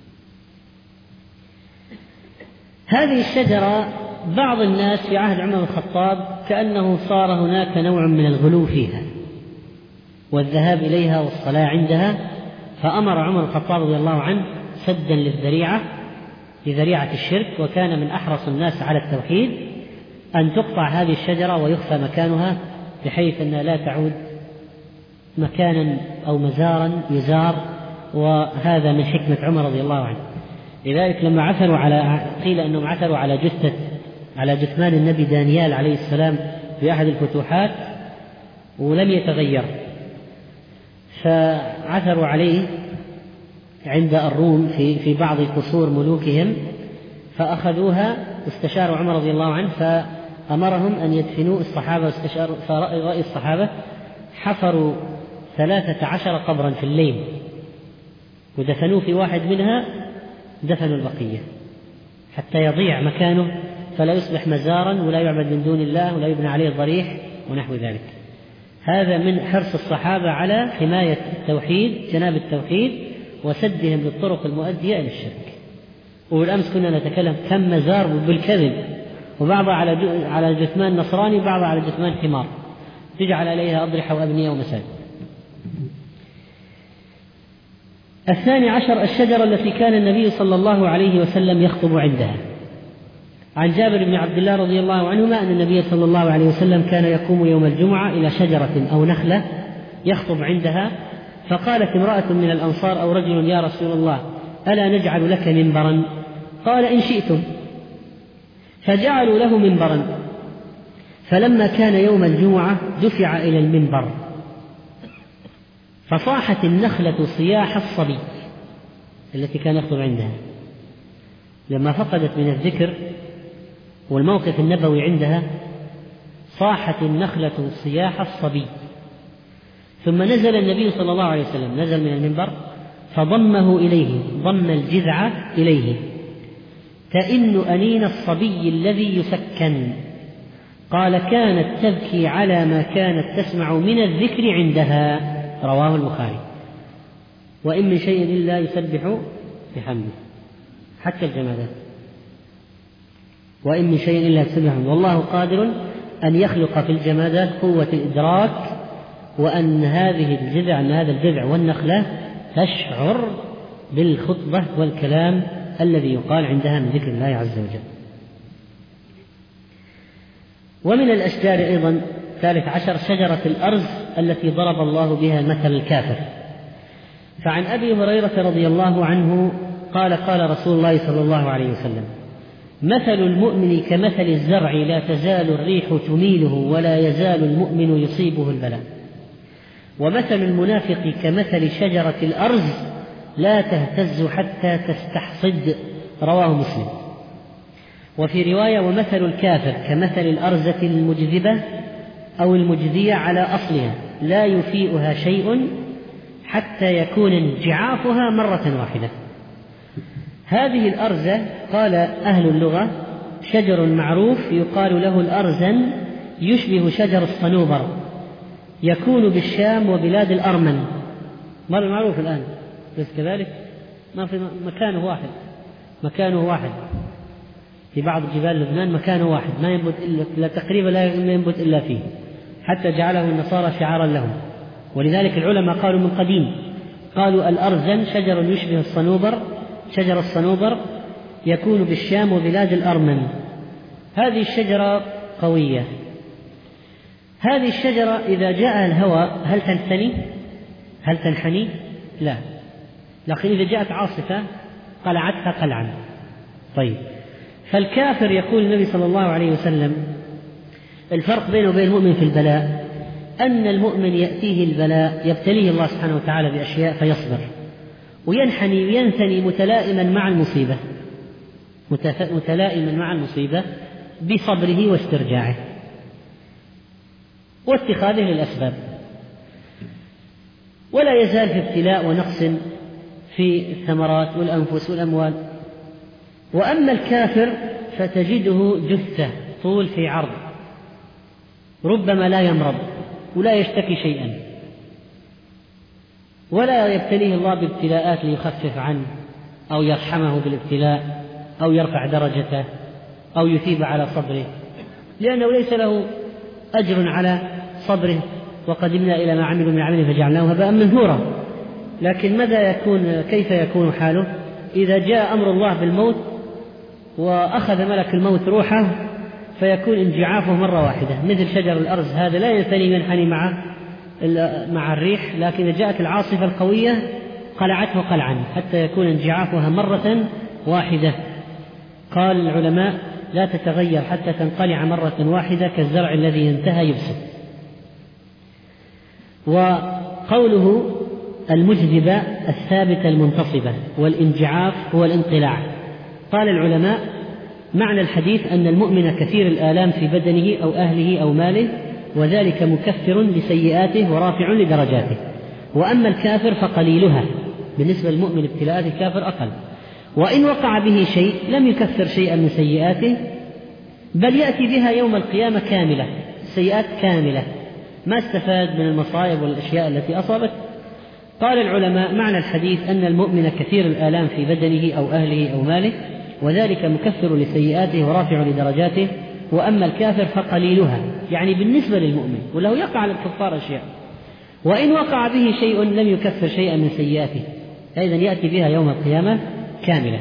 هذه الشجرة بعض الناس في عهد عمر بن الخطاب كأنه صار هناك نوع من الغلو فيها والذهاب إليها والصلاة عندها، فأمر عمر بن الخطاب رضي الله عنه سدا لذريعة الشرك، وكان من أحرص الناس على التوحيد أن تقطع هذه الشجرة ويخفى مكانها بحيث أنها لا تعود مكانا أو مزارا يزار، وهذا من حكمة عمر رضي الله عنه. لذلك لما عثروا قيل أنهم عثروا على جثمان النبي دانيال عليه السلام في أحد الفتوحات ولم يتغير، فعثروا عليه عند الروم في بعض قصور ملوكهم، فأخذوها واستشاروا عمر رضي الله عنه فأمرهم أن يدفنوا الصحابة، فرأي الصحابة حفروا 13 قبرا في الليل ودفنوه في واحد منها، دفنوا البقية حتى يضيع مكانه فلا يصبح مزارا ولا يعبد من دون الله ولا يبنى عليه ضريح ونحو ذلك. هذا من حرص الصحابة على حماية التوحيد، جناب التوحيد، وسدهم للطرق المؤدية إلى الشرك. والأمس كنا نتكلم كم مزار بالكذب، وبعضها على جثمان نصراني، بعضها على جثمان حمار تجعل عليها أضرحة وأبنية ومساجد. 12 الشجرة التي كان النبي صلى الله عليه وسلم يخطب عندها. عن جابر بن عبد الله رضي الله عنهما أن النبي صلى الله عليه وسلم كان يقوم يوم الجمعة إلى شجرة أو نخلة يخطب عندها، فقالت امرأة من الأنصار أو رجل: يا رسول الله، ألا نجعل لك منبرا؟ قال: إن شئتم. فجعلوا له منبرا، فلما كان يوم الجمعة دفع إلى المنبر، فصاحت النخلة صياح الصبي التي كان يخطب عندها لما فقدت من الذكر والموقف النبوي عندها، صاحت النخلة صياح الصبي. ثم نزل النبي صلى الله عليه وسلم، نزل من المنبر فضمه إليه، ضم الجذع إليه، تئن أنين الصبي الذي يسكن. قال: كانت تبكي على ما كانت تسمع من الذكر عندها. رواه البخاري. وإن من شيء إلا يسبح بحمده، حتى الجمادات، وإن من شيء إلا يسبح بحمده، والله قادر أن يخلق في الجمادات قوة الإدراك، وأن هذا الجذع والنخلة تشعر بالخطبة والكلام الذي يقال عندها من ذكر الله عز وجل. ومن الأشجار أيضا 13 شجرة الأرز التي ضرب الله بها مثل الكافر. فعن أبي هريرة رضي الله عنه قال: قال رسول الله صلى الله عليه وسلم: مثل المؤمن كمثل الزرع لا تزال الريح تميله ولا يزال المؤمن يصيبه البلاء، ومثل المنافق كمثل شجرة الأرز لا تهتز حتى تستحصد. رواه مسلم. وفي رواية: ومثل الكافر كمثل الأرزة المجذبة أو المجذية على أصلها لا يفيئها شيء حتى يكون انجعافها مرة واحدة. هذه الأرزة قال أهل اللغة شجر معروف يقال له الأرزن، يشبه شجر الصنوبر، يكون بالشام وبلاد الأرمن. مر معروف الآن، بس كذلك ما في مكانه واحد في بعض جبال لبنان، مكانه واحد ما ينبت إلا تقريبا لا ينبت إلا فيه، حتى جعله النصارى شعارا لهم. ولذلك العلماء قالوا من قديم، قالوا الأرزن شجر يشبه شجر الصنوبر، يكون بالشام وبلاد الأرمن. هذه الشجرة قوية. هذه الشجرة إذا جاء الهواء هل تنحني؟ لا، لكن إذا جاءت عاصفة قلعتها قلعا. طيب، فالكافر يقول النبي صلى الله عليه وسلم الفرق بينه وبين المؤمن في البلاء أن المؤمن يأتيه البلاء يبتليه الله سبحانه وتعالى بأشياء فيصبر وينحني وينثني متلائما مع المصيبة بصبره واسترجاعه واتخاذه للأسباب، ولا يزال في ابتلاء ونقص في الثمرات والأنفس والأموال. وأما الكافر فتجده جثة طول في عرض، ربما لا يمرض ولا يشتكي شيئا، ولا يبتليه الله بابتلاءات ليخفف عنه أو يرحمه بالابتلاء أو يرفع درجته أو يثيب على صبره، لأنه ليس له أجر على صبره، وقدمنا إلى ما عملوا من عمل فجعلناه هباء منثورا. لكن كيف يكون حاله إذا جاء أمر الله بالموت وأخذ ملك الموت روحه، فيكون انجعافه مرة واحدة، مثل شجر الأرز هذا لا ينثني ينحني مع الريح، لكن إذا جاءت العاصفة القوية قلعته قلعا حتى يكون انجعافها مرة واحدة. قال العلماء: لا تتغير حتى تنقلع مرة واحدة كالزرع الذي انتهى يبسط. وقوله المجذبة الثابتة المنتصبة، والانجعاف هو الانقلاع. قال العلماء: معنى الحديث أن المؤمن كثير الآلام في بدنه أو أهله أو ماله، وذلك مكفر لسيئاته ورافع لدرجاته. وأما الكافر فقليلها، بالنسبة للمؤمن ابتلاءات الكافر أقل، وإن وقع به شيء لم يكفر شيئا من سيئاته، بل يأتي بها يوم القيامة كاملة، سيئات كاملة، ما استفاد من المصائب والأشياء التي أصابت. قال العلماء: معنى الحديث أن المؤمن كثير الآلام في بدنه أو أهله أو ماله، وذلك مكفر لسيئاته ورافع لدرجاته. وأما الكافر فقليلها، يعني بالنسبة للمؤمن، وله يقع على الكفار أشياء، وإن وقع به شيء لم يكفر شيئا من سيئاته، أيضا يأتي بها يوم القيامة كاملة.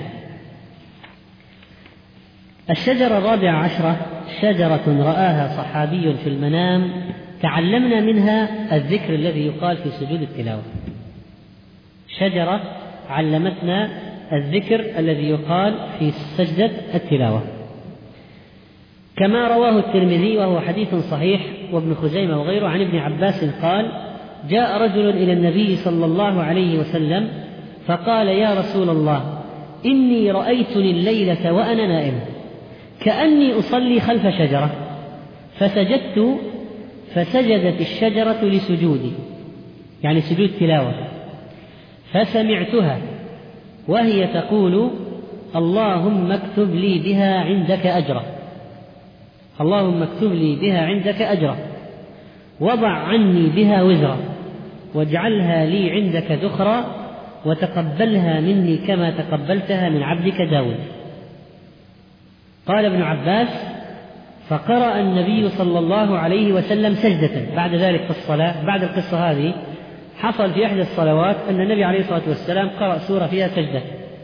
الشجرة 14 شجرة رآها صحابي في المنام تعلمنا منها الذكر الذي يقال في سجود التلاوة. شجرة علمتنا الذكر الذي يقال في سجدة التلاوة، كما رواه الترمذي وهو حديث صحيح، وابن خزيمة وغيره، عن ابن عباس قال: جاء رجل إلى النبي صلى الله عليه وسلم فقال: يا رسول الله، إني رأيتني الليلة وأنا نائم كأني أصلي خلف شجرة، فسجدت فسجدت الشجرة لسجودي، يعني سجود تلاوة، فسمعتها وهي تقول: اللهم اكتب لي بها عندك أجرا، اللهم اكتب لي بها عندك أجرا، وضع عني بها وزرا، واجعلها لي عندك ذخرا، وتقبلها مني كما تقبلتها من عبدك داود. قال ابن عباس: فقرأ النبي صلى الله عليه وسلم سجدة. بعد ذلك في الصلاة، بعد القصة هذه، حصل في إحدى الصلوات أن النبي عليه الصلاة والسلام قرأ سورة فيها سجدة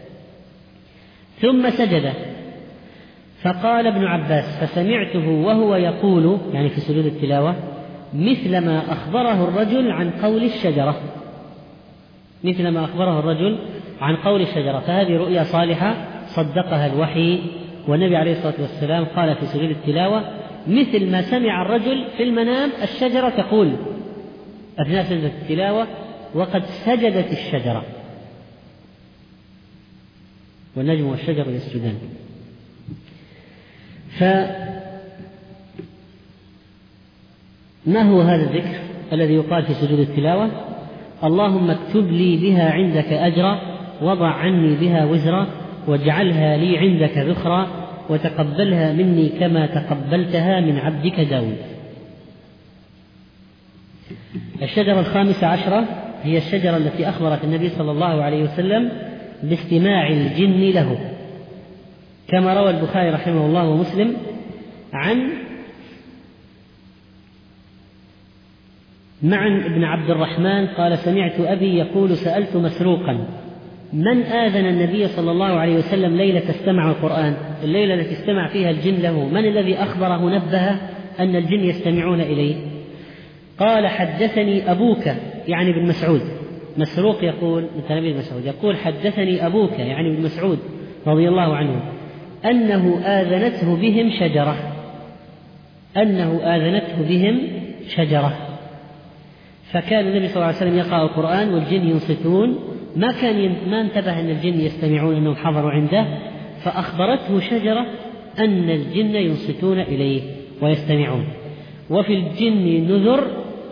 ثم سجد. فقال ابن عباس: فسمعته وهو يقول، يعني في سجود التلاوة، مثل ما أخبره الرجل عن قول الشجرة، مثل ما أخبره الرجل عن قول الشجرة. فهذه رؤيا صالحة صدقها الوحي، والنبي عليه الصلاة والسلام قال في سجود التلاوة مثل ما سمع الرجل في المنام الشجرة تقول أثناء سجدة التلاوة: وقد سجدت الشجرة والنجم والشجر يسجدان. فما هو هذا الذكر الذي يقال في سجود التلاوة؟ اللهم اكتب لي بها عندك أجرا، وضع عني بها وزرا، واجعلها لي عندك ذخرا، وتقبلها مني كما تقبلتها من عبدك داود. الشجرة 15 هي الشجرة التي أخبرت النبي صلى الله عليه وسلم باستماع الجن له، كما روى البخاري رحمه الله ومسلم عن معن بن عبد الرحمن قال: سمعت أبي يقول: سألت مسروقا: من آذن النبي صلى الله عليه وسلم ليلة استمع القرآن، الليلة التي استمع فيها الجن له، من الذي أخبره نبه أن الجن يستمعون إليه؟ قال: حدثني أبوك، يعني ابن مسعود. مسروق يقول مثل مسعود يقول: حدثني أبوك، يعني ابن مسعود رضي الله عنه، أنه آذنته بهم شجرة، أنه آذنته بهم شجرة. فكان النبي صلى الله عليه وسلم يقرأ القرآن والجن ينصتون، ما انتبه أن الجن يستمعون، أنهم حضروا عنده، فأخبرته شجرة أن الجن ينصتون إليه ويستمعون. وفي الجن نذر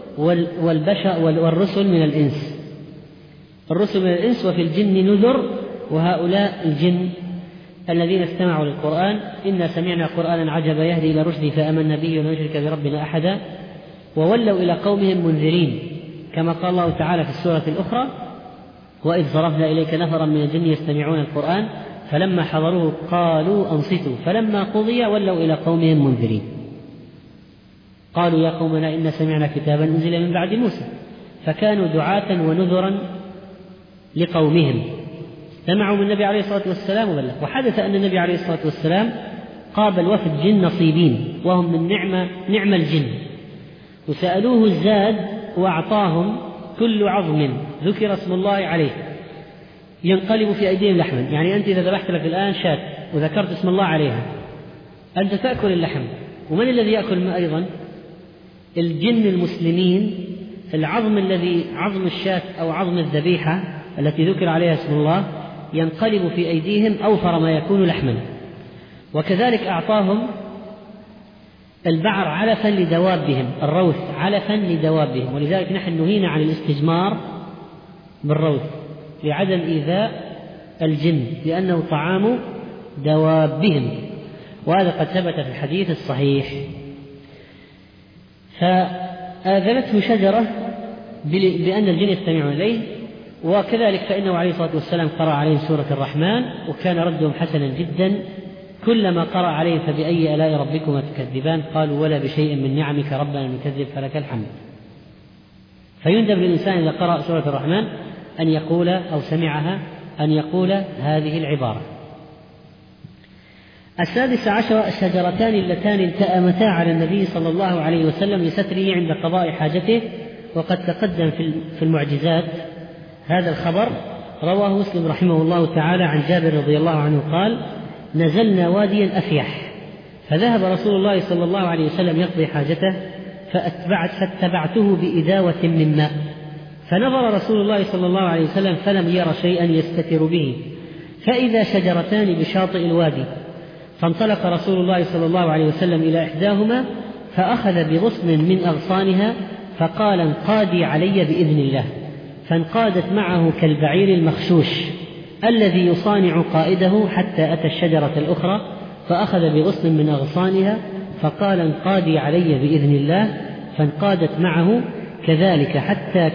والرسل من الإنس، الرسل من الإنس، وفي الجن نذر، وهؤلاء الجن الذين استمعوا للقرآن إنا سمعنا قرآنا عجبا يهدي إلى رشد فآمنا به ولن نشرك بربنا أحدا وولوا إلى قومهم منذرين، كما قال الله تعالى في السورة الأخرى وإذ صرفنا إليك نفرا من الجن يستمعون القرآن فلما حضروه قالوا أنصتوا فلما قضي ولوا إلى قومهم منذرين. قالوا يا قومنا إنا سمعنا كتابا أنزل من بعد موسى، فكانوا دعاة ونذرا لقومهم. سمعوا من النبي عليه الصلاة والسلام وبلغ. وحدث أن النبي عليه الصلاة والسلام قابل وفد جن نصيبين وهم من نعم الجن، وسألوه الزاد وأعطاهم كل عظم ذكر اسم الله عليه ينقلب في أيديهم لحما. يعني أنت إذا ذبحت لك الآن شاة وذكرت اسم الله عليها أنت تأكل اللحم. ومن الذي يأكل أيضا؟ الجن المسلمين. العظم الذي عظم الشاة أو عظم الذبيحة التي ذكر عليها اسم الله ينقلب في أيديهم أوفر ما يكون لحما. وكذلك أعطاهم البعر علفا لدوابهم، الروث علفا لدوابهم، ولذلك نحن نهينا عن الاستجمار بالروث لعدم إيذاء الجن لأنه طعام دوابهم، وهذا قد ثبت في الحديث الصحيح. فآذنته شجرة بأن الجن يستمعون إليه، وكذلك فإنه عليه الصلاة والسلام قرأ عليهم سورة الرحمن وكان ردهم حسنا جدا. كلما قرأ عليهم فبأي آلاء ربكما تكذبان قالوا ولا بشيء من نعمك ربنا نكذب فلك الحمد. فيندب للإنسان إذا قرأ سورة الرحمن أن يقول أو سمعها أن يقول هذه العبارة. 16 الشجرتان اللتان التأمتا على النبي صلى الله عليه وسلم لستره عند قضاء حاجته، وقد تقدم في المعجزات هذا الخبر. رواه مسلم رحمه الله تعالى عن جابر رضي الله عنه قال نزلنا واديا أفيح فذهب رسول الله صلى الله عليه وسلم يقضي حاجته فاتبعته بإداوة من ماء، فنظر رسول الله صلى الله عليه وسلم فلم ير شيئا يستتر به، فإذا شجرتان بشاطئ الوادي، فانطلق رسول الله صلى الله عليه وسلم إلى إحداهما فأخذ بغصن من أغصانها فقال انقادي علي بإذن الله، فانقادت معه كالبعير المخشوش الذي يصانع قائده حتى أتى الشجرة الأخرى فأخذ بغصن من أغصانها فقال انقادي علي بإذن الله، فانقادت معه كذلك حتى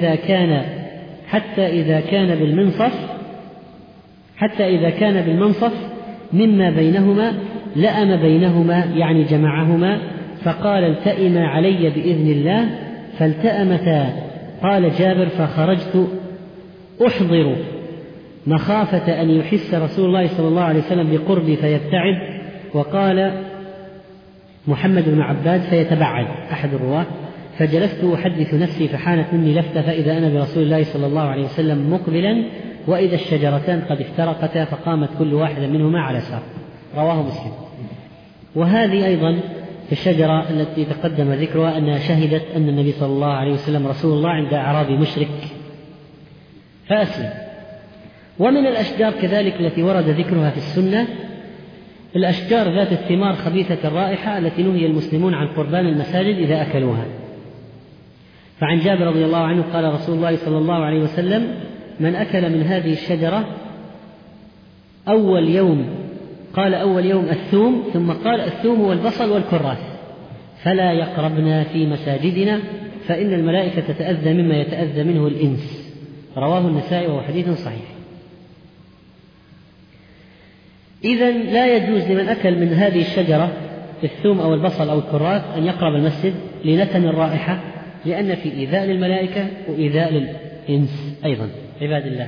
إذا كان بالمنصف مما بينهما لأم بينهما يعني جمعهما، فقال التئما علي بإذن الله، فالتأمتا. قال جابر فخرجت أحضر مخافة أن يحس رسول الله صلى الله عليه وسلم بقربي فيبتعد، وقال محمد بن عباد فيتبعد أحد الرواة، فجلست أحدث نفسي فحانت مني لفتة فإذا أنا برسول الله صلى الله عليه وسلم مقبلا وإذا الشجرتان قد افترقتا فقامت كل واحدة منهما على ساق. رواه مسلم. وهذه أيضا في الشجرة التي تقدم ذكرها أنها شهدت أن النبي صلى الله عليه وسلم رسول الله عند أعرابي مشرك فأسلم. ومن الأشجار كذلك التي ورد ذكرها في السنة الأشجار ذات الثمار خبيثة الرائحة التي نهي المسلمون عن قربان المساجد إذا أكلوها. فعن جابر رضي الله عنه قال رسول الله صلى الله عليه وسلم من أكل من هذه الشجرة أول يوم الثوم، ثم قال الثوم والبصل والكراث فلا يقربنا في مساجدنا فإن الملائكة تتأذى مما يتأذى منه الإنس. رواه النسائي وهو حديث صحيح. إذن لا يجوز لمن أكل من هذه الشجرة الثوم أو البصل أو الكراث أن يقرب المسجد لنتن الرائحة، لأن في إيذاء للملائكة وإيذاء للإنس أيضا عباد الله.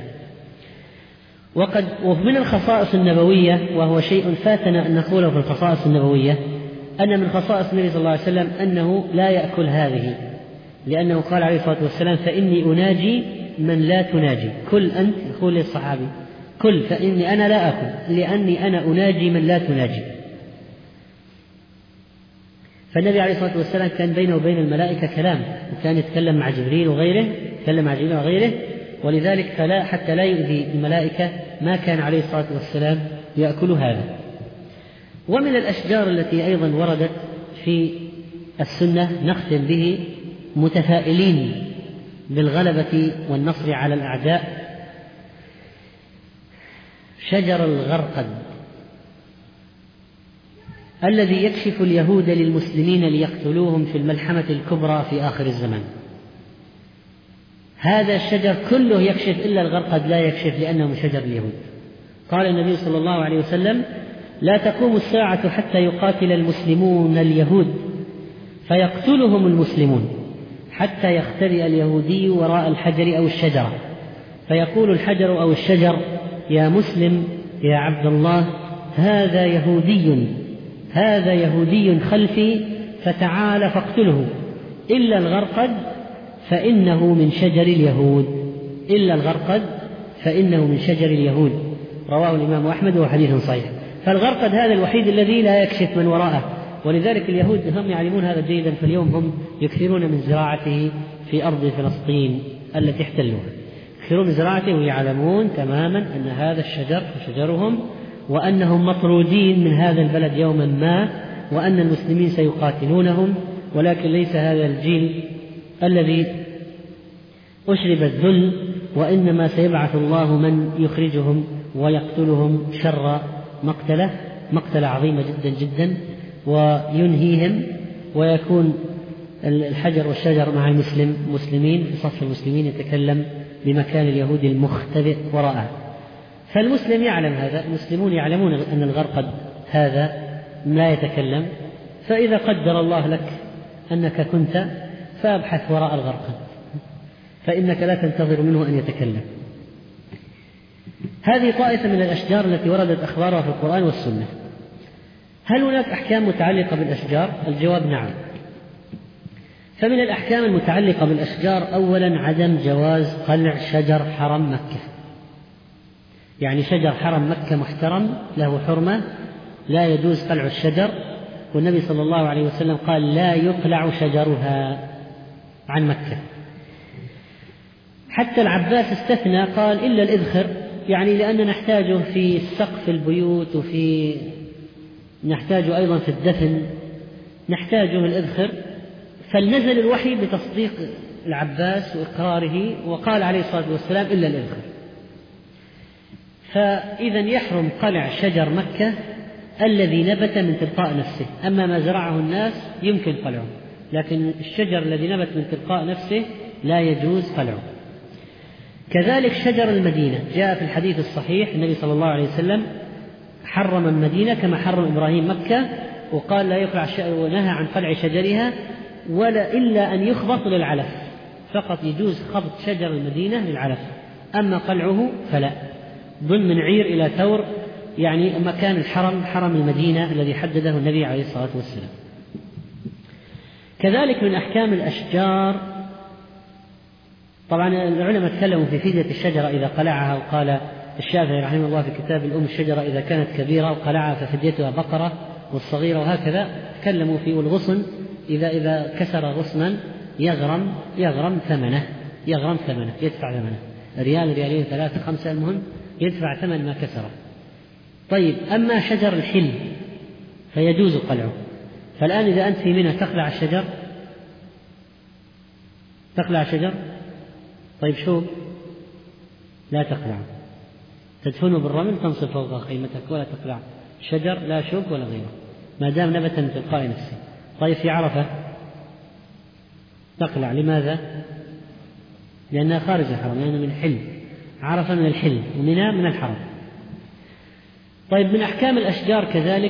ومن الخصائص النبوية، وهو شيء فاتنا أن نقوله في الخصائص النبوية، أن من خصائص النبي صلى الله عليه وسلم أنه لا يأكل هذه، لأنه قال عليه الصلاة والسلام فإني أناجي من لا تناجي، كل أنت، يقول للصحابي كل فإني أنا لا أكل لأني أنا أناجي من لا تناجي. فالنبي عليه الصلاة والسلام كان بينه وبين الملائكة كلام، وكان يتكلم مع جبريل وغيره، ولذلك حتى لا يؤذي الملائكة ما كان عليه الصلاة والسلام يأكل هذا. ومن الأشجار التي أيضا وردت في السنة نختم به متفائلين بالغلبة والنصر على الأعداء شجر الغرقد الذي يكشف اليهود للمسلمين ليقتلوهم في الملحمة الكبرى في آخر الزمان. هذا الشجر كله يكشف إلا الغرقد لا يكشف لأنه من شجر اليهود. قال النبي صلى الله عليه وسلم: لا تقوم الساعة حتى يقاتل المسلمون اليهود فيقتلهم المسلمون، حتى يختبئ اليهودي وراء الحجر أو الشجرة، فيقول الحجر أو الشجر: يا مسلم يا عبد الله، هذا يهودي خلفي، فتعال فاقتله، إلا الغرقد فإنه من شجر اليهود. رواه الإمام أحمد وحديث صحيح. فالغرقد هذا الوحيد الذي لا يكشف من وراءه، ولذلك اليهود هم يعلمون هذا جيدا، فاليوم هم يكثرون من زراعته في أرض فلسطين التي احتلوها، يكثرون من زراعته ويعلمون تماما أن هذا الشجر شجرهم، وأنهم مطرودين من هذا البلد يوما ما، وأن المسلمين سيقاتلونهم، ولكن ليس هذا الجيل الذي أشرب الذل، وإنما سيبعث الله من يخرجهم ويقتلهم شر مقتلة عظيمة جدا جدا، وينهيهم، ويكون الحجر والشجر مع المسلمين في صف المسلمين يتكلم بمكان اليهود المختبئ وراءه. فالمسلم يعلم هذا، المسلمون يعلمون أن الغرقد هذا لا يتكلم، فإذا قدر الله لك أنك كنت فابحث وراء الغرقد، فإنك لا تنتظر منه أن يتكلم. هذه طائفة من الأشجار التي وردت أخبارها في القرآن والسنة. هل هناك أحكام متعلقة بالأشجار؟ الجواب نعم. فمن الأحكام المتعلقة بالأشجار: أولا عدم جواز قلع شجر حرم مكة، يعني شجر حرم مكة محترم له حرمة لا يجوز قلع الشجر، والنبي صلى الله عليه وسلم قال: لا يقلع شجرها عن مكة. حتى العباس استثنى، قال: إلا الإذخر، يعني لأننا نحتاجه في سقف البيوت، نحتاجه أيضا في الدفن، نحتاجه الإذخر. فلنزل الوحي بتصديق العباس وإقراره، وقال عليه الصلاة والسلام: إلا الإذخر. فإذا يحرم قلع شجر مكة الذي نبت من تلقاء نفسه، أما ما زرعه الناس يمكن قلعه، لكن الشجر الذي نبت من تلقاء نفسه لا يجوز قلعه. كذلك شجر المدينة، جاء في الحديث الصحيح النبي صلى الله عليه وسلم حرم المدينة كما حرم إبراهيم مكة، وقال: لا يقلع ونهى عن قلع شجرها إلا أن يخبط للعلف، فقط يجوز خبط شجر المدينة للعلف، أما قلعه فلا. ضمن من عير إلى ثور، يعني مكان الحرم، حرم المدينة الذي حدده النبي عليه الصلاة والسلام. كذلك من أحكام الأشجار، طبعا العلماء تكلموا في فدية الشجرة إذا قلعها، وقال الشافعي رحمه الله في كتاب الأم: الشجرة إذا كانت كبيرة وقلعها ففديتها بقرة، والصغيرة وهكذا. تكلموا في الغصن إذا كسر غصنا يغرم ثمنه، يدفع ثمنه، ريال، ريالين، 3، 5، المهم يدفع ثمن ما كسره. طيب، أما شجر الحل فيجوز قلعه. فالآن إذا أنت في منى تقلع الشجر، طيب شو؟ لا تقلع، تدفنه بالرمل، تنصب فوق خيمتك، ولا تقلع شجر، لا شوك ولا غيره، ما دام نبت من تلقاء نفسه. طيب في عرفة تقلع، لماذا؟ لأنها خارج الحرم، لأنها من حل، عرفة من الحل، ومنى من الحرم. طيب، من أحكام الأشجار كذلك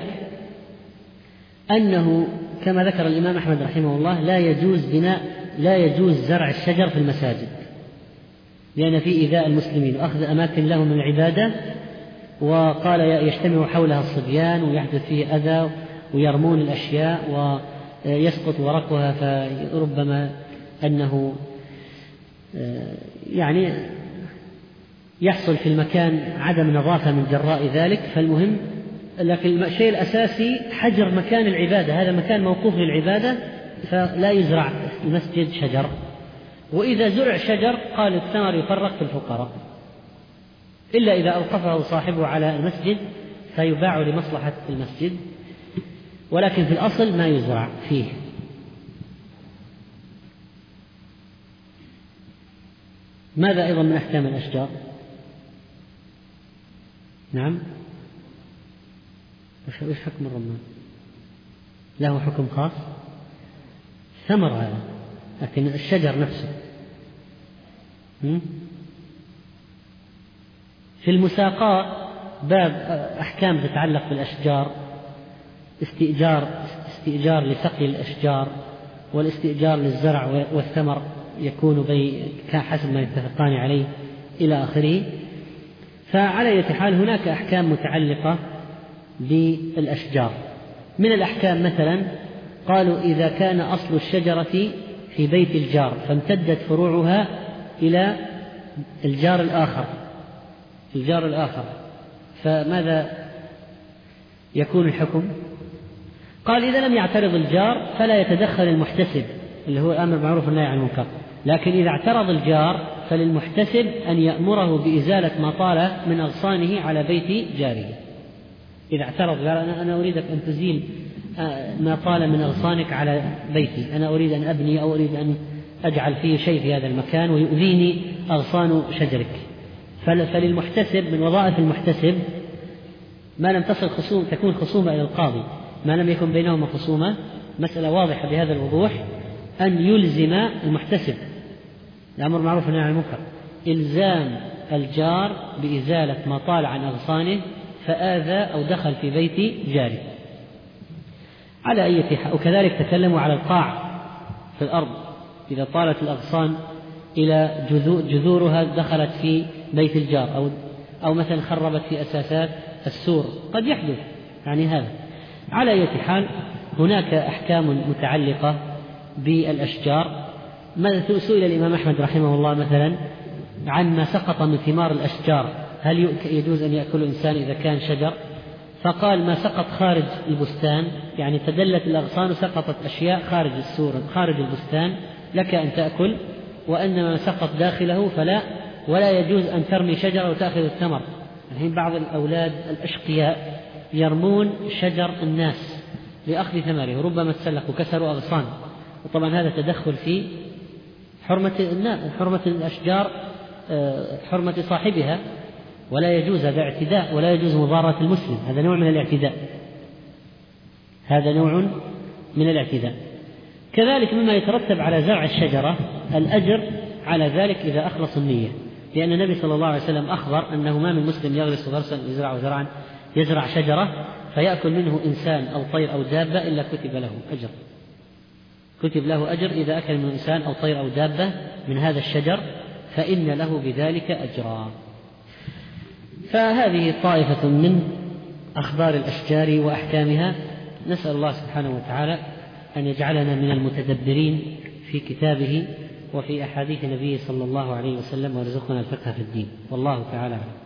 أنه كما ذكر الإمام أحمد رحمه الله لا يجوز زرع الشجر في المساجد، لأن في إيذاء المسلمين وأخذ أماكن لهم من العبادة، وقال يجتمع حولها الصبيان ويحدث فيه أذى ويرمون الأشياء ويسقط ورقها، فربما أنه يعني يحصل في المكان عدم نظافة من جراء ذلك. فالمهم، لكن الشيء الأساسي حجر مكان العبادة، هذا مكان موقوف للعبادة، فلا يزرع في المسجد شجر. وإذا زرع شجر قال الثمر يفرق في الفقراء، إلا إذا أوقفه صاحبه على المسجد فيباع لمصلحة المسجد، ولكن في الأصل ما يزرع فيه. ماذا أيضا من أحكام الأشجار؟ نعم، وش حكم الرمان؟ له حكم خاص، ثمر هذا، لكن الشجر نفسه. في المساقاة باب أحكام تتعلق بالأشجار، استئجار لسقي الأشجار، والاستئجار للزرع والثمر يكون حسب ما يتفقان عليه إلى آخره. فعلى أي حال هناك أحكام متعلقة بالأشجار. من الأحكام مثلا قالوا إذا كان أصل الشجرة في بيت الجار فامتدت فروعها إلى الجار الآخر فماذا يكون الحكم؟ قال إذا لم يعترض الجار فلا يتدخل المحتسب اللي هو الأمر بالمعروف والنهي عن المنكر، لكن إذا اعترض الجار فللمحتسب أن يأمره بإزالة ما طال من أغصانه على بيت جاره. إذا اعترض قال أنا أريدك أن تزيل ما طال من أغصانك على بيتي، أنا أريد أن أبني أو أريد أن أجعل فيه شيء في هذا المكان ويؤذيني أغصان شجرك. فللمحتسب من وظائف المحتسب ما لم تصل تكون خصومة إلى القاضي، ما لم يكن بينهما خصومة، مسألة واضحة بهذا الوضوح، أن يلزم المحتسب الأمر بالمعروف والنهي عن المنكر إلزام الجار بإزالة ما طال عن أغصانه فآذى أو دخل في بيت جاره. على أي حال. وكذلك تكلموا على القاع في الأرض، إذا طالت الأغصان إلى جذورها دخلت في بيت الجار أو مثلا خربت في أساسات السور، قد يحدث يعني هذا. على أي حال هناك أحكام متعلقة بالأشجار. سئل الإمام أحمد رحمه الله مثلا عن ما سقط من ثمار الأشجار، هل يجوز أن يأكل الإنسان إذا كان شجر؟ فقال ما سقط خارج البستان، يعني تدلت الأغصان وسقطت أشياء خارج السور خارج البستان لك أن تأكل، وأنما سقط داخله فلا، ولا يجوز أن ترمي شجرة وتأخذ الثمر. الحين بعض الأولاد الأشقياء يرمون شجر الناس لأخذ ثمره، وربما تسلقوا وكسروا أغصان، وطبعا هذا تدخل في حرمة الأشجار، حرمة صاحبها، ولا يجوز هذا اعتداء، ولا يجوز مضارة المسلم، هذا نوع من الاعتداء. كذلك مما يترتب على زرع الشجرة الأجر على ذلك إذا أخلص النية، لأن النبي صلى الله عليه وسلم أخبر أنه ما من مسلم يغرس غرسا يزرع شجرة فيأكل منه إنسان أو طير أو دابة إلا كتب له أجر إذا أكل من إنسان أو طير أو دابة من هذا الشجر فإن له بذلك أجرا. فهذه طائفة من أخبار الأشجار وأحكامها. نسأل الله سبحانه وتعالى أن يجعلنا من المتدبرين في كتابه وفي أحاديث نبيه صلى الله عليه وسلم، ويرزقنا الفقه في الدين، والله تعالى أعلم.